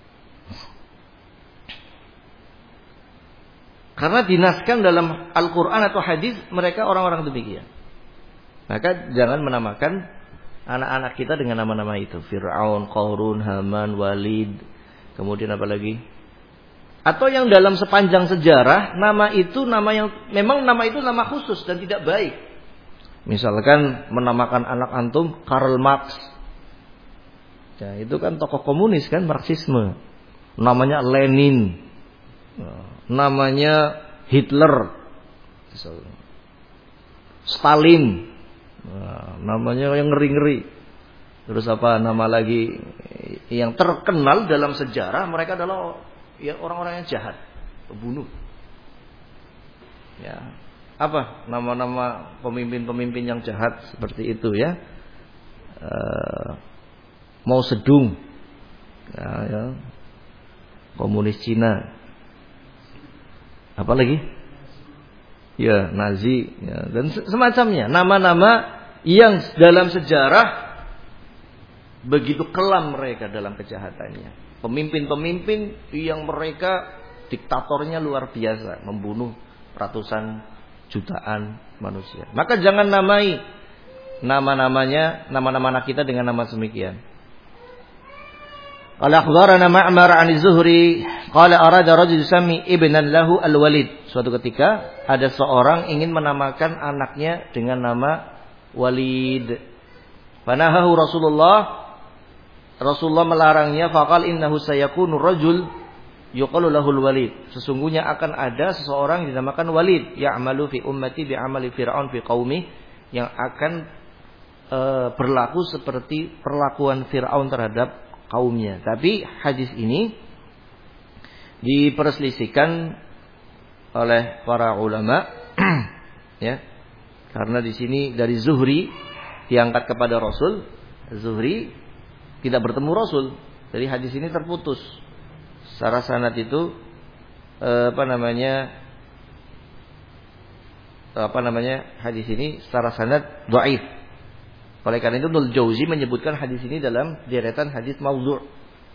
Karena dinaskan dalam Al-Quran atau hadis mereka orang-orang demikian. Maka jangan menamakan anak-anak kita dengan nama-nama itu. Fir'aun, Qarun, Haman, Walid. Kemudian apa lagi? Atau yang dalam sepanjang sejarah nama itu nama yang memang nama itu nama khusus dan tidak baik. Misalkan menamakan anak antum Karl Marx. Ya, itu kan tokoh komunis kan, Marxisme. Namanya Lenin. Namanya Hitler, Stalin, namanya yang ngeri-ngeri. Terus apa nama lagi yang terkenal dalam sejarah, mereka adalah ya orang-orang yang jahat, pembunuh. Ya, apa nama-nama pemimpin-pemimpin yang jahat seperti itu ya? Mao Zedong, ya, komunis Cina. Apa lagi? Ya, Nazi ya, dan semacamnya. Nama-nama yang dalam sejarah begitu kelam mereka dalam kejahatannya. Pemimpin-pemimpin yang mereka diktatornya luar biasa, membunuh ratusan jutaan manusia. Maka jangan namai nama-nama anak kita dengan nama semikian. Qala akhbarana Ma'mar 'an Az-Zuhri qala arada rajul yusammi ibnan lahu Al-Walid. Suatu ketika ada seorang ingin menamakan anaknya dengan nama Walid. Fanahahu Rasulullah melarangnya, faqal innahu sayakunu rajul yuqalu lahul Walid. Sesungguhnya akan ada seseorang yang dinamakan Walid, ya'malu fi ummati bi'amali fir'aun fi qaumi, yang akan berlaku seperti perlakuan Fir'aun terhadap kaumnya. Tapi hadis ini diperselisihkan oleh para ulama ya. Karena di sini dari Zuhri diangkat kepada Rasul. Zuhri tidak bertemu Rasul. Jadi hadis ini terputus. Secara sanad itu hadis ini secara sanad dhaif. Oleh karena itu Ibnu Jauzi menyebutkan hadis ini dalam deretan hadis maudhu'.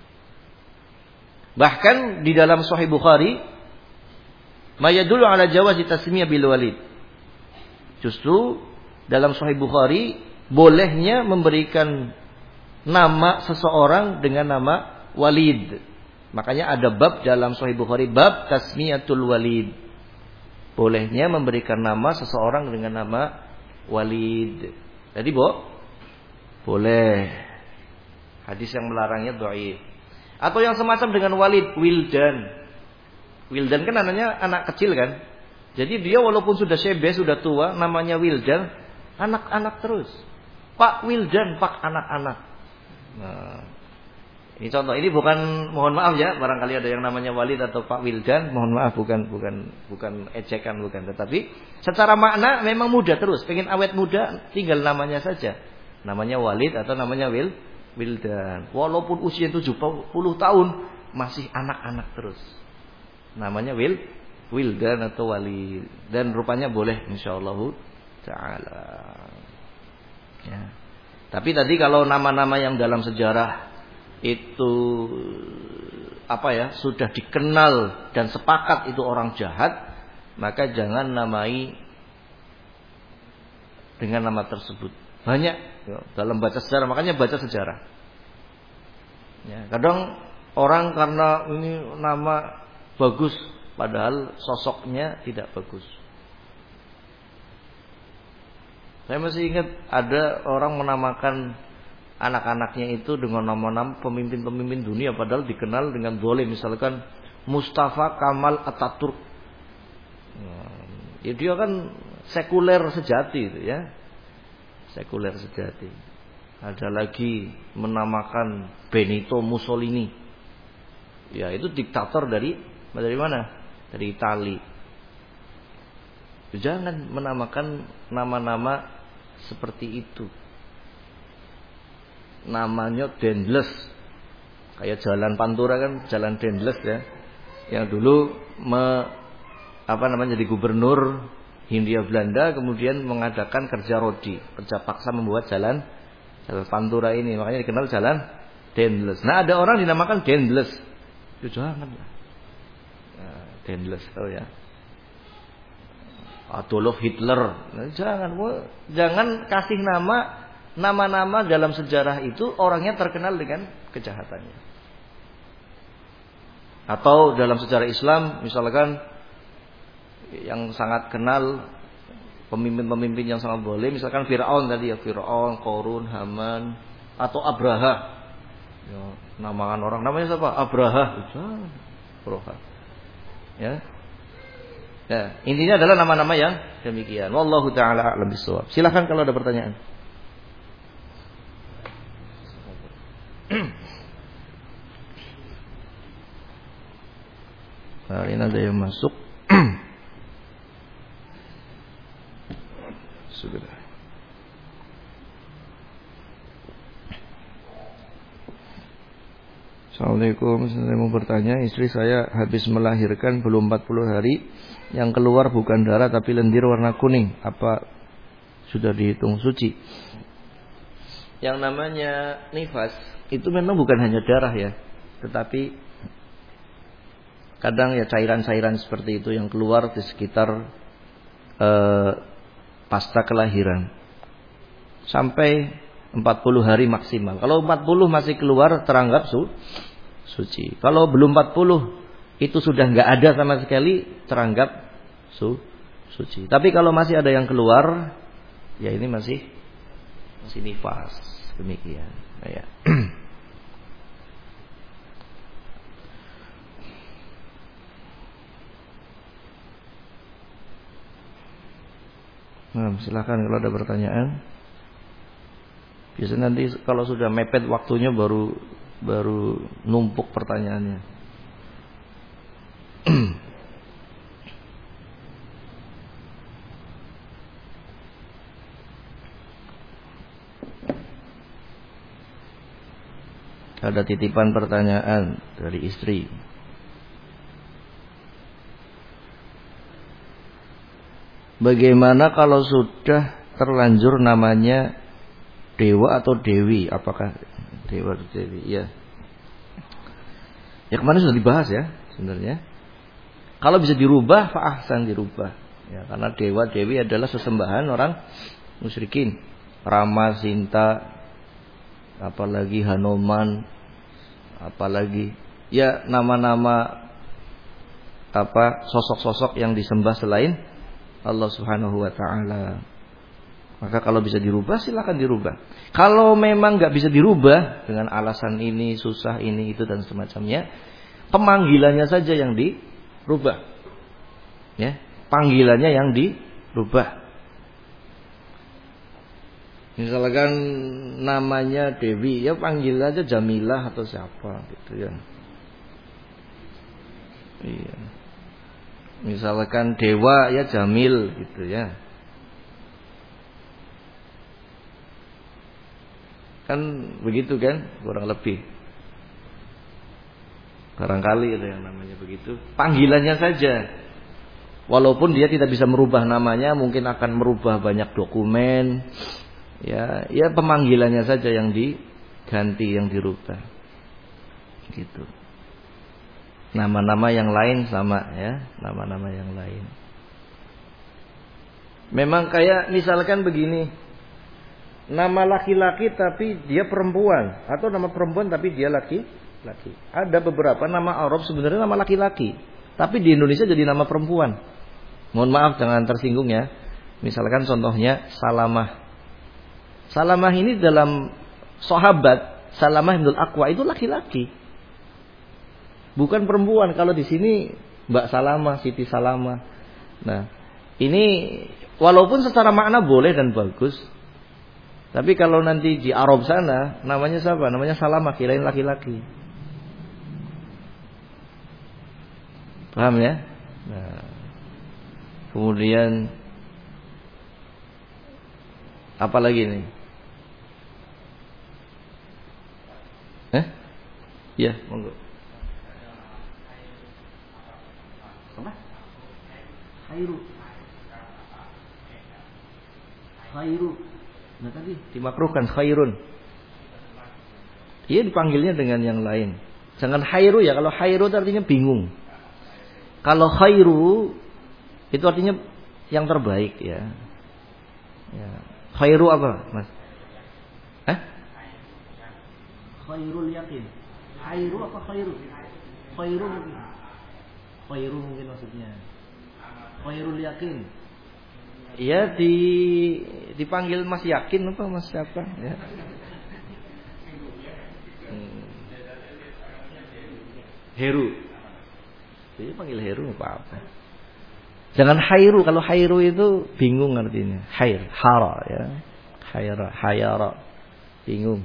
Bahkan di dalam Sahih Bukhari mayadullu ala jawazi tasmiyah bil Walid. Justru dalam Sahih Bukhari bolehnya memberikan nama seseorang dengan nama Walid. Makanya ada bab dalam Sahih Bukhari, bab tasmiyatul Walid. Bolehnya memberikan nama seseorang dengan nama Walid. Jadi boleh. Hadis yang melarangnya dhaif. Atau yang semacam dengan Walid, Wildan. Wildan kan anak kecil kan. Jadi dia walaupun sudah syebeh, sudah tua, namanya Wildan, anak-anak terus. Pak Wildan, Pak anak-anak. Nah, ini contoh. Ini bukan, mohon maaf ya, barangkali ada yang namanya Walid atau Pak Wildan, mohon maaf, bukan ejekan, bukan. Tetapi secara makna memang muda terus. Pengen awet muda, tinggal namanya saja. Namanya Walid atau namanya Wildan. Walaupun usia 70 tahun masih anak-anak terus. Namanya Wildan atau Walid. Dan rupanya boleh insyaallah taala. Ya. Tapi tadi kalau nama-nama yang dalam sejarah itu sudah dikenal dan sepakat itu orang jahat, maka jangan namai dengan nama tersebut. Banyak dalam baca sejarah, makanya baca sejarah. Ya, kadang orang karena ini nama bagus, padahal sosoknya tidak bagus. Saya masih ingat ada orang menamakan anak-anaknya itu dengan nama-nama pemimpin-pemimpin dunia, padahal dikenal dengan zalim. Misalkan Mustafa Kamal Ataturk. Ya, dia kan sekuler sejati itu ya. Sekuler sejati. Ada lagi menamakan Benito Mussolini. Ya, itu diktator dari mana? Dari Itali. Jangan menamakan nama-nama seperti itu. Namanya Dendles. Kayak jalan Pantura kan, jalan Dendles ya. Yang dulu jadi gubernur Hindia Belanda, kemudian mengadakan kerja paksa membuat jalan Pantura ini, makanya dikenal jalan Dendles. Nah, ada orang dinamakan Dendles. Jangan. Nah, Dendles, ya. Adolf Hitler. Nah, jangan kasih nama-nama dalam sejarah itu orangnya terkenal dengan kejahatannya. Atau dalam sejarah Islam misalkan yang sangat kenal pemimpin-pemimpin yang sangat boleh, misalkan Fir'aun tadi ya, Fir'aun, Qarun, Haman, atau Abraha. Ya, namakan orang namanya siapa? Abraha. Ya. Ya, intinya adalah nama-nama yang demikian. Wallahu taala a'lam bishawab. Silakan kalau ada pertanyaan. Nah, ini ada yang masuk. Sudah. Assalamualaikum, saya mau bertanya, istri saya habis melahirkan belum 40 hari, yang keluar bukan darah tapi lendir warna kuning, apa sudah dihitung suci? Yang namanya nifas itu memang bukan hanya darah ya, tetapi kadang ya cairan-cairan seperti itu yang keluar di sekitar pasca kelahiran. Sampai 40 hari maksimal. Kalau 40 masih keluar teranggap suci. Kalau belum 40 itu sudah nggak ada sama sekali teranggap suci. Tapi kalau masih ada yang keluar, ya ini masih nifas. Demikian. Ya. Nah, silakan kalau ada pertanyaan. Biasanya nanti kalau sudah mepet waktunya baru numpuk pertanyaannya. Ada titipan pertanyaan dari istri. Bagaimana kalau sudah terlanjur namanya dewa atau dewi? Apakah dewa atau dewi? Ya. Ya kemarin sudah dibahas ya sebenarnya. Kalau bisa dirubah, fa'ahsan dirubah. Ya, karena dewa dewi adalah sesembahan orang musyrikin. Rama, Sinta, apalagi Hanuman, apalagi ya nama-nama sosok-sosok yang disembah selain Allah Subhanahu wa ta'ala. Maka kalau bisa dirubah silakan dirubah. Kalau memang nggak bisa dirubah dengan alasan ini susah ini itu dan semacamnya, pemanggilannya saja yang dirubah. Ya, panggilannya yang dirubah. Misalkan namanya Dewi, ya panggil aja Jamilah atau siapa gitu ya. Iya. Misalkan dewa ya Jamil gitu ya. Kan begitu kan kurang lebih. Barangkali ada yang namanya begitu. Panggilannya saja. Walaupun dia tidak bisa merubah namanya, mungkin akan merubah banyak dokumen. Ya pemanggilannya saja yang diganti, yang dirubah. Gitu. Nama-nama yang lain sama ya, nama-nama yang lain. Memang kayak misalkan begini, nama laki-laki tapi dia perempuan, atau nama perempuan tapi dia laki-laki. Ada beberapa nama Arab sebenarnya nama laki-laki, tapi di Indonesia jadi nama perempuan. Mohon maaf jangan tersinggung ya. Misalkan contohnya Salamah. Salamah ini dalam sahabat Salamah bin Al-Aqwa itu laki-laki. Bukan perempuan. Kalau di sini Mbak Salamah, Siti Salamah. Nah, ini walaupun secara makna boleh dan bagus. Tapi kalau nanti di Arab sana namanya siapa? Namanya Salamah, kirain laki-laki. Paham ya? Nah, kemudian apa lagi nih? Iya, monggo. Apa? Khairu. Nah tadi dimakruhkan khairun. Iya dipanggilnya dengan yang lain. Jangan khairu ya. Kalau khairu itu artinya bingung. Kalau khairu itu artinya yang terbaik ya. Khairu apa, Mas? Khairul yakin. Khairu apa khairu? Khairu mungkin. Khairu mungkin maksudnya. Khairul yakin. Iya dipanggil Mas Yakin apa Mas siapa ya. Heru. Jadi panggil Heru apa? Jangan Khairu. Kalau Khairu itu bingung artinya. Hara ya. Hayara. Bingung.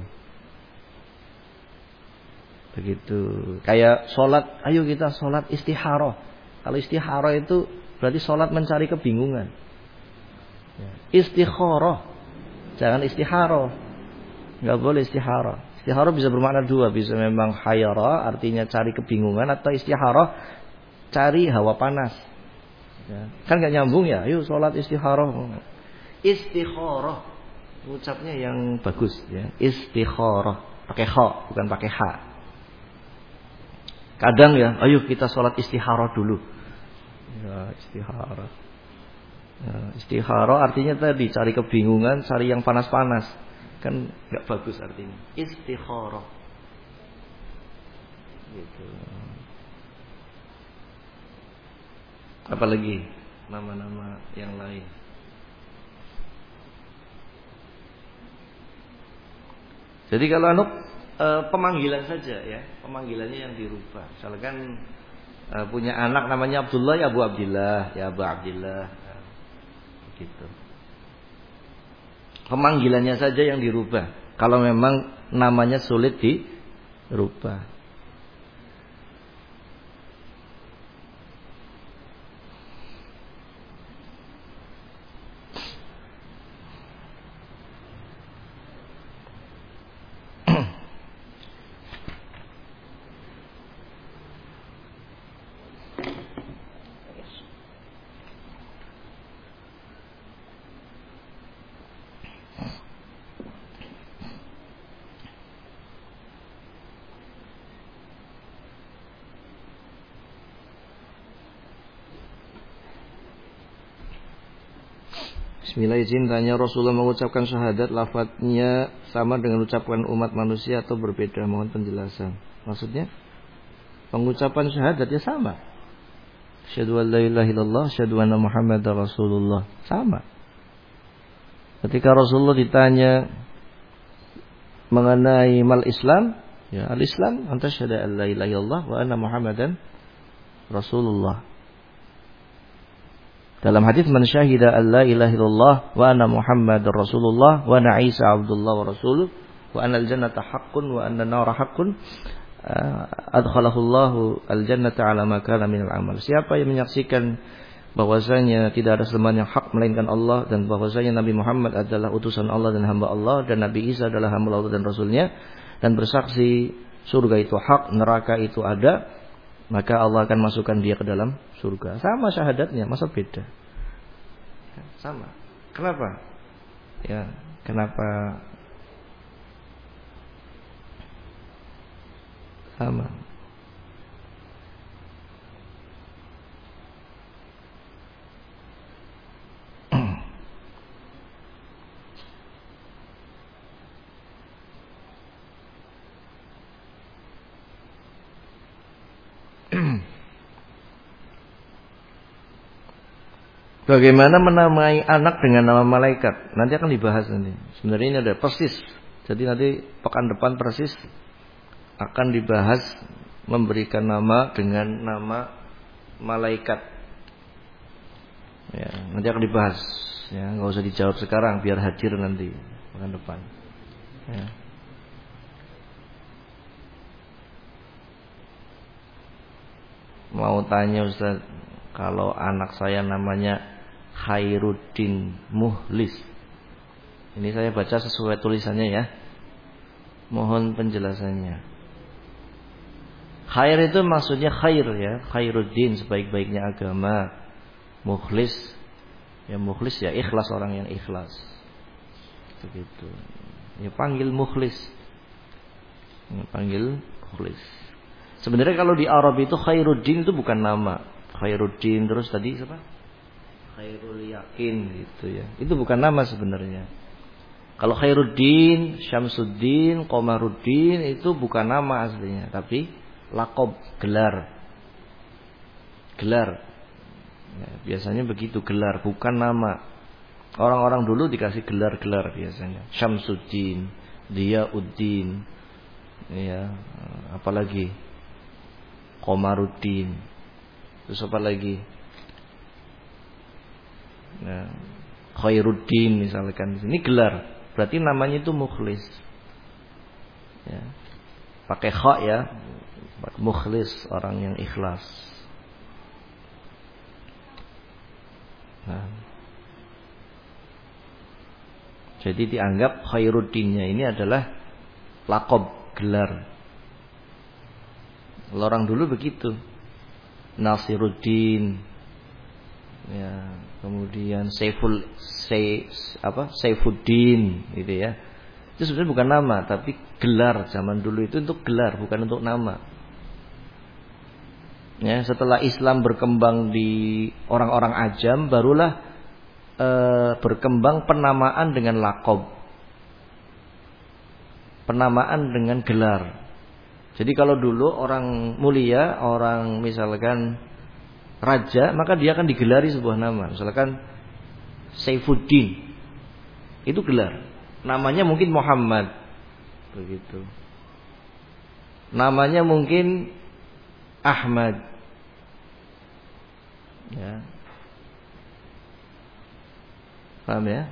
Begitu. Kayak sholat, ayo kita sholat istikharah. Kalau istikharah itu berarti sholat mencari kebingungan. Istikharah. Jangan istikharah. Enggak boleh istikharah. Istikharah bisa bermakna dua, bisa memang hayara artinya cari kebingungan, atau istikharah cari hawa panas. Ya. Kan enggak nyambung ya. Ayo sholat istikharah. Istikharah. Ucapnya yang bagus ya. Istikharah. Pakai kha, bukan pakai ha. Kadang ya, ayo kita sholat istikharah dulu. Ya, istikharah. Ya, istikharah artinya tadi cari kebingungan, cari yang panas-panas. Kan nggak bagus artinya. Istikharah. Gitu. Apalagi nama-nama yang lain. Jadi kalau pemanggilan saja ya, pemanggilannya yang dirubah. Misalkan punya anak namanya Abdullah, ya Abu Abdillah, ya Abu Abdillah, gitu. Pemanggilannya saja yang dirubah. Kalau memang namanya sulit dirubah. Bismillah, izin tanya, Rasulullah mengucapkan syahadat lafadznya sama dengan ucapan umat manusia atau berbeda? Mohon penjelasan. Maksudnya pengucapan syahadatnya sama. Asyhadu an la ilaha illallah, asyhadu anna Muhammadar Rasulullah. Sama. Ketika Rasulullah ditanya mengenai mal Islam, ya al-Islam anta syahada an la ilaha illallah wa anna Muhammadan Rasulullah. Dalam hadis, man syahida an la ilaha illallah wa anna Muhammadar Rasulullah wa anna Isa Abdullah wa rasuluh wa anna al-jannata haqqun wa anna an-nara haqqun adkhalahu Allahu al-jannata ala ma kana minal amal. Siapa yang menyaksikan bahwasanya tidak ada sembahan yang hak melainkan Allah, dan bahwasanya Nabi Muhammad adalah utusan Allah dan hamba Allah, dan Nabi Isa adalah hamba Allah dan Rasulnya, dan bersaksi surga itu hak, neraka itu ada, maka Allah akan masukkan dia ke dalam surga. Sama syahadatnya, masa beda? Sama. Kenapa? Ya, kenapa sama? Bagaimana menamai anak dengan nama malaikat? Nanti akan dibahas nanti. Sebenarnya ini ada persis. Jadi nanti pekan depan persis akan dibahas memberikan nama dengan nama malaikat. Ya, nanti akan dibahas. Ya, nggak usah dijawab sekarang, biar hadir nanti pekan depan. Ya. Mau tanya Ustaz, kalau anak saya namanya Khairuddin Muhlis, ini saya baca sesuai tulisannya ya, mohon penjelasannya. Khair itu maksudnya khair ya, Khairuddin sebaik-baiknya agama. Mukhlis ya, mukhlis ya ikhlas, orang yang ikhlas. Begitu. Ya panggil Mukhlis. Ya, panggil Mukhlis. Sebenarnya kalau di Arab itu Khairuddin itu bukan nama. Khairuddin terus tadi siapa? Khairul Yakin gitu ya. Itu bukan nama sebenarnya. Kalau Khairuddin, Syamsuddin, Qomaruddin itu bukan nama aslinya, tapi laqab, gelar. Gelar. Ya, biasanya begitu, gelar, bukan nama. Orang-orang dulu dikasih gelar-gelar biasanya. Syamsuddin, Diyauddin, ya, apalagi Qomaruddin. Terus apa lagi? Nah, Khairuddin misalkan. Ini gelar. Berarti namanya itu Mukhlis. Ya. Pakai kha ya. Mukhlis, orang yang ikhlas. Nah. Jadi dianggap Khairuddinnya ini adalah laqab, gelar. Orang dulu begitu. Nasiruddin, ya, kemudian Saifuddin, gitu ya. Itu sebenarnya bukan nama, tapi gelar. Zaman dulu itu untuk gelar, bukan untuk nama. Ya, setelah Islam berkembang di orang-orang ajam, barulah berkembang penamaan dengan laqab. Penamaan dengan gelar. Jadi kalau dulu orang mulia, orang misalkan raja, maka dia akan digelari sebuah nama. Misalkan Saifuddin. Itu gelar. Namanya mungkin Muhammad. Begitu. Namanya mungkin Ahmad. Ya. Paham ya?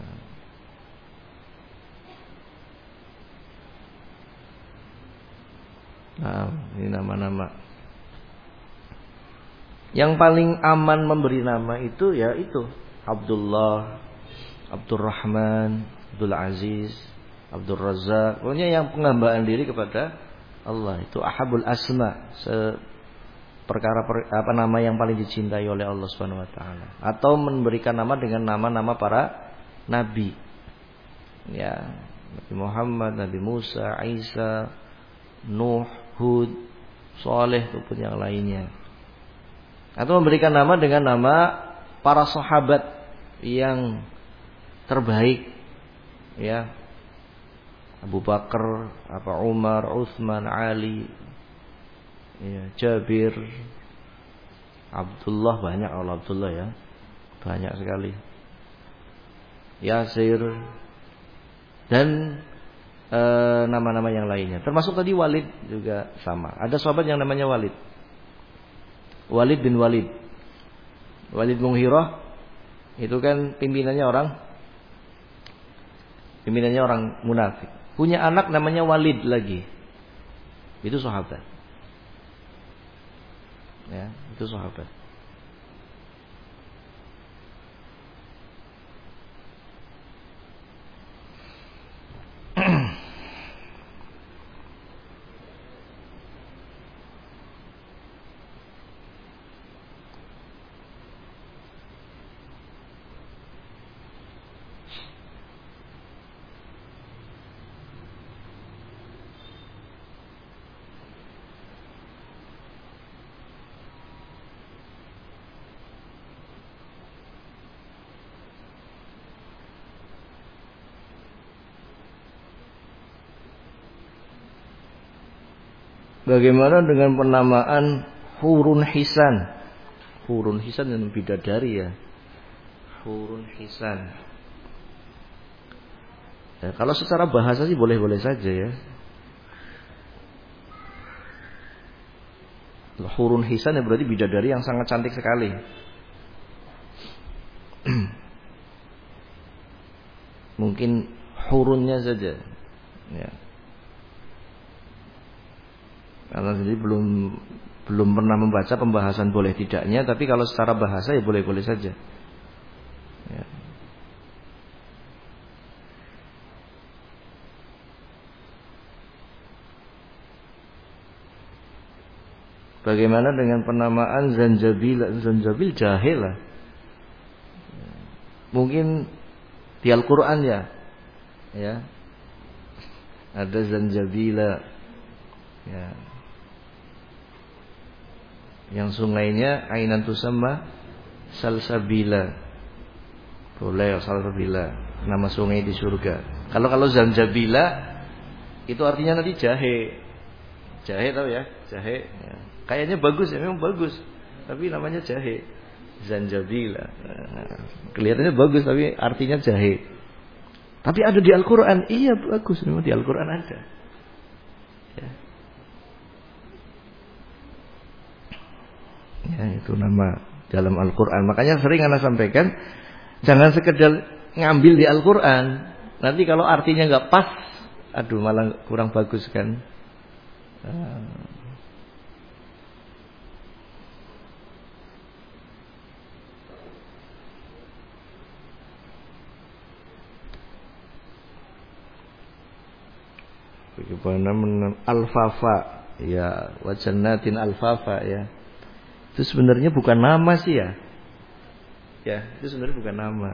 Nah, ini nama-nama. Yang paling aman memberi nama itu ya itu Abdullah, Abdurrahman, Abdul Aziz, Abdul Razak. Pokoknya yang penghambaan diri kepada Allah itu ahabul asma, apa nama yang paling dicintai oleh Allah Subhanahu wa taala. Atau memberikan nama dengan nama-nama para nabi. Ya, Nabi Muhammad, Nabi Musa, Isa, Nuh, Hud, Saleh ataupun yang lainnya. Atau memberikan nama dengan nama para sahabat yang terbaik, ya, Abu Bakar, Umar, Utsman, Ali, ya, Jabir, Abdullah, banyak Allah Abdullah ya, banyak sekali, Yasir, dan nama-nama yang lainnya. Termasuk tadi Walid juga sama. Ada sahabat yang namanya Walid. Walid bin Walid. Walid bin Mughirah itu kan pimpinannya orang munafik. Punya anak namanya Walid lagi. Itu sahabat. Ya, itu sahabat. Bagaimana dengan penamaan hurun hisan? Hurun hisan yang bidadari ya. Hurun hisan. Ya, kalau secara bahasa sih boleh-boleh saja ya. Hurun hisan ya berarti bidadari yang sangat cantik sekali. Mungkin hurunnya saja. Ya. Karena sendiri belum pernah membaca pembahasan boleh tidaknya, tapi kalau secara bahasa ya boleh-boleh saja. Ya. Bagaimana dengan penamaan zanjabil? Zanjabil jahil lah. Mungkin di Al-Quran ya. Ya. Ada zanjabila. Ya. Yang sungainya ainan tusamma salsabila. Boleh salsabila, nama sungai di surga. Kalau zanjabila itu artinya nanti jahe. Jahe tahu ya? Jahe. Ya. Kayaknya bagus ya, memang bagus. Tapi namanya jahe. Zanjabila. Nah, kelihatannya bagus tapi artinya jahe. Tapi ada di Al-Qur'an. Iya bagus, memang di Al-Qur'an ada. Ya. Ya, itu nama dalam Al-Quran. Makanya sering Anda sampaikan, jangan sekedar ngambil di Al-Quran. Nanti kalau artinya nggak pas, aduh malah kurang bagus kan. Bagaimana al-fafa, ya, wajannatin al-fafa ya. Itu sebenarnya bukan nama sih ya. Ya, itu sebenarnya bukan nama.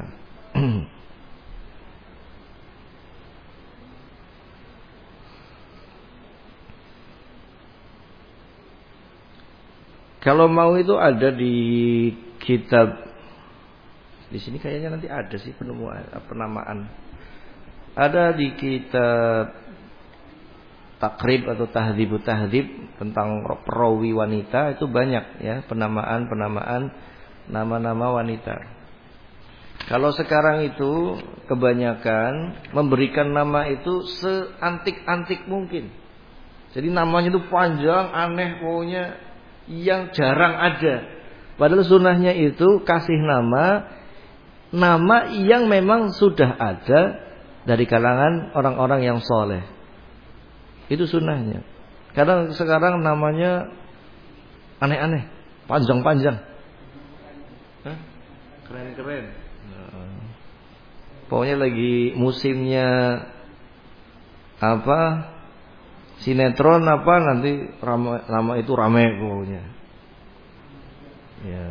Kalau mau itu ada di kitab. Di sini kayaknya nanti ada sih penamaan. Ada di kitab Takrib atau Tahdzibut Tahdzib tentang perawi wanita itu banyak ya penamaan nama-nama wanita. Kalau sekarang itu kebanyakan memberikan nama itu seantik-antik mungkin. Jadi namanya itu panjang, aneh pokoknya yang jarang ada. Padahal sunnahnya itu kasih nama yang memang sudah ada dari kalangan orang-orang yang soleh. Itu sunnahnya. Kadang sekarang namanya aneh-aneh, panjang-panjang, keren-keren. Pokoknya lagi musimnya apa sinetron apa nanti nama itu rame pokoknya. Ya,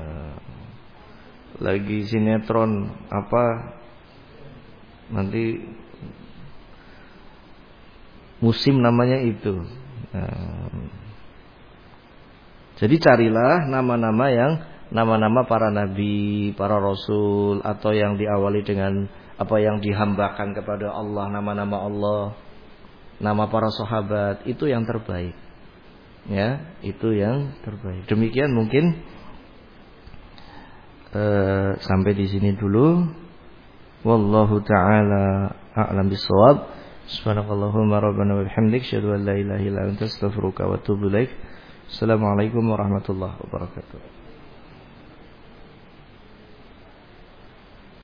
lagi sinetron apa nanti musim namanya itu. Jadi carilah nama-nama para nabi, para rasul atau yang diawali dengan apa yang dihambakan kepada Allah, nama-nama Allah, nama para sahabat, itu yang terbaik. Ya, itu yang terbaik. Demikian mungkin sampai di sini dulu. Wallahu taala a'lam bissawab. Subhanakallahumma rabbana wa bihamdik asyhadu an la ilaha illa anta astaghfiruka wa atubu ilaik. Assalamualaikum warahmatullahi wabarakatuh.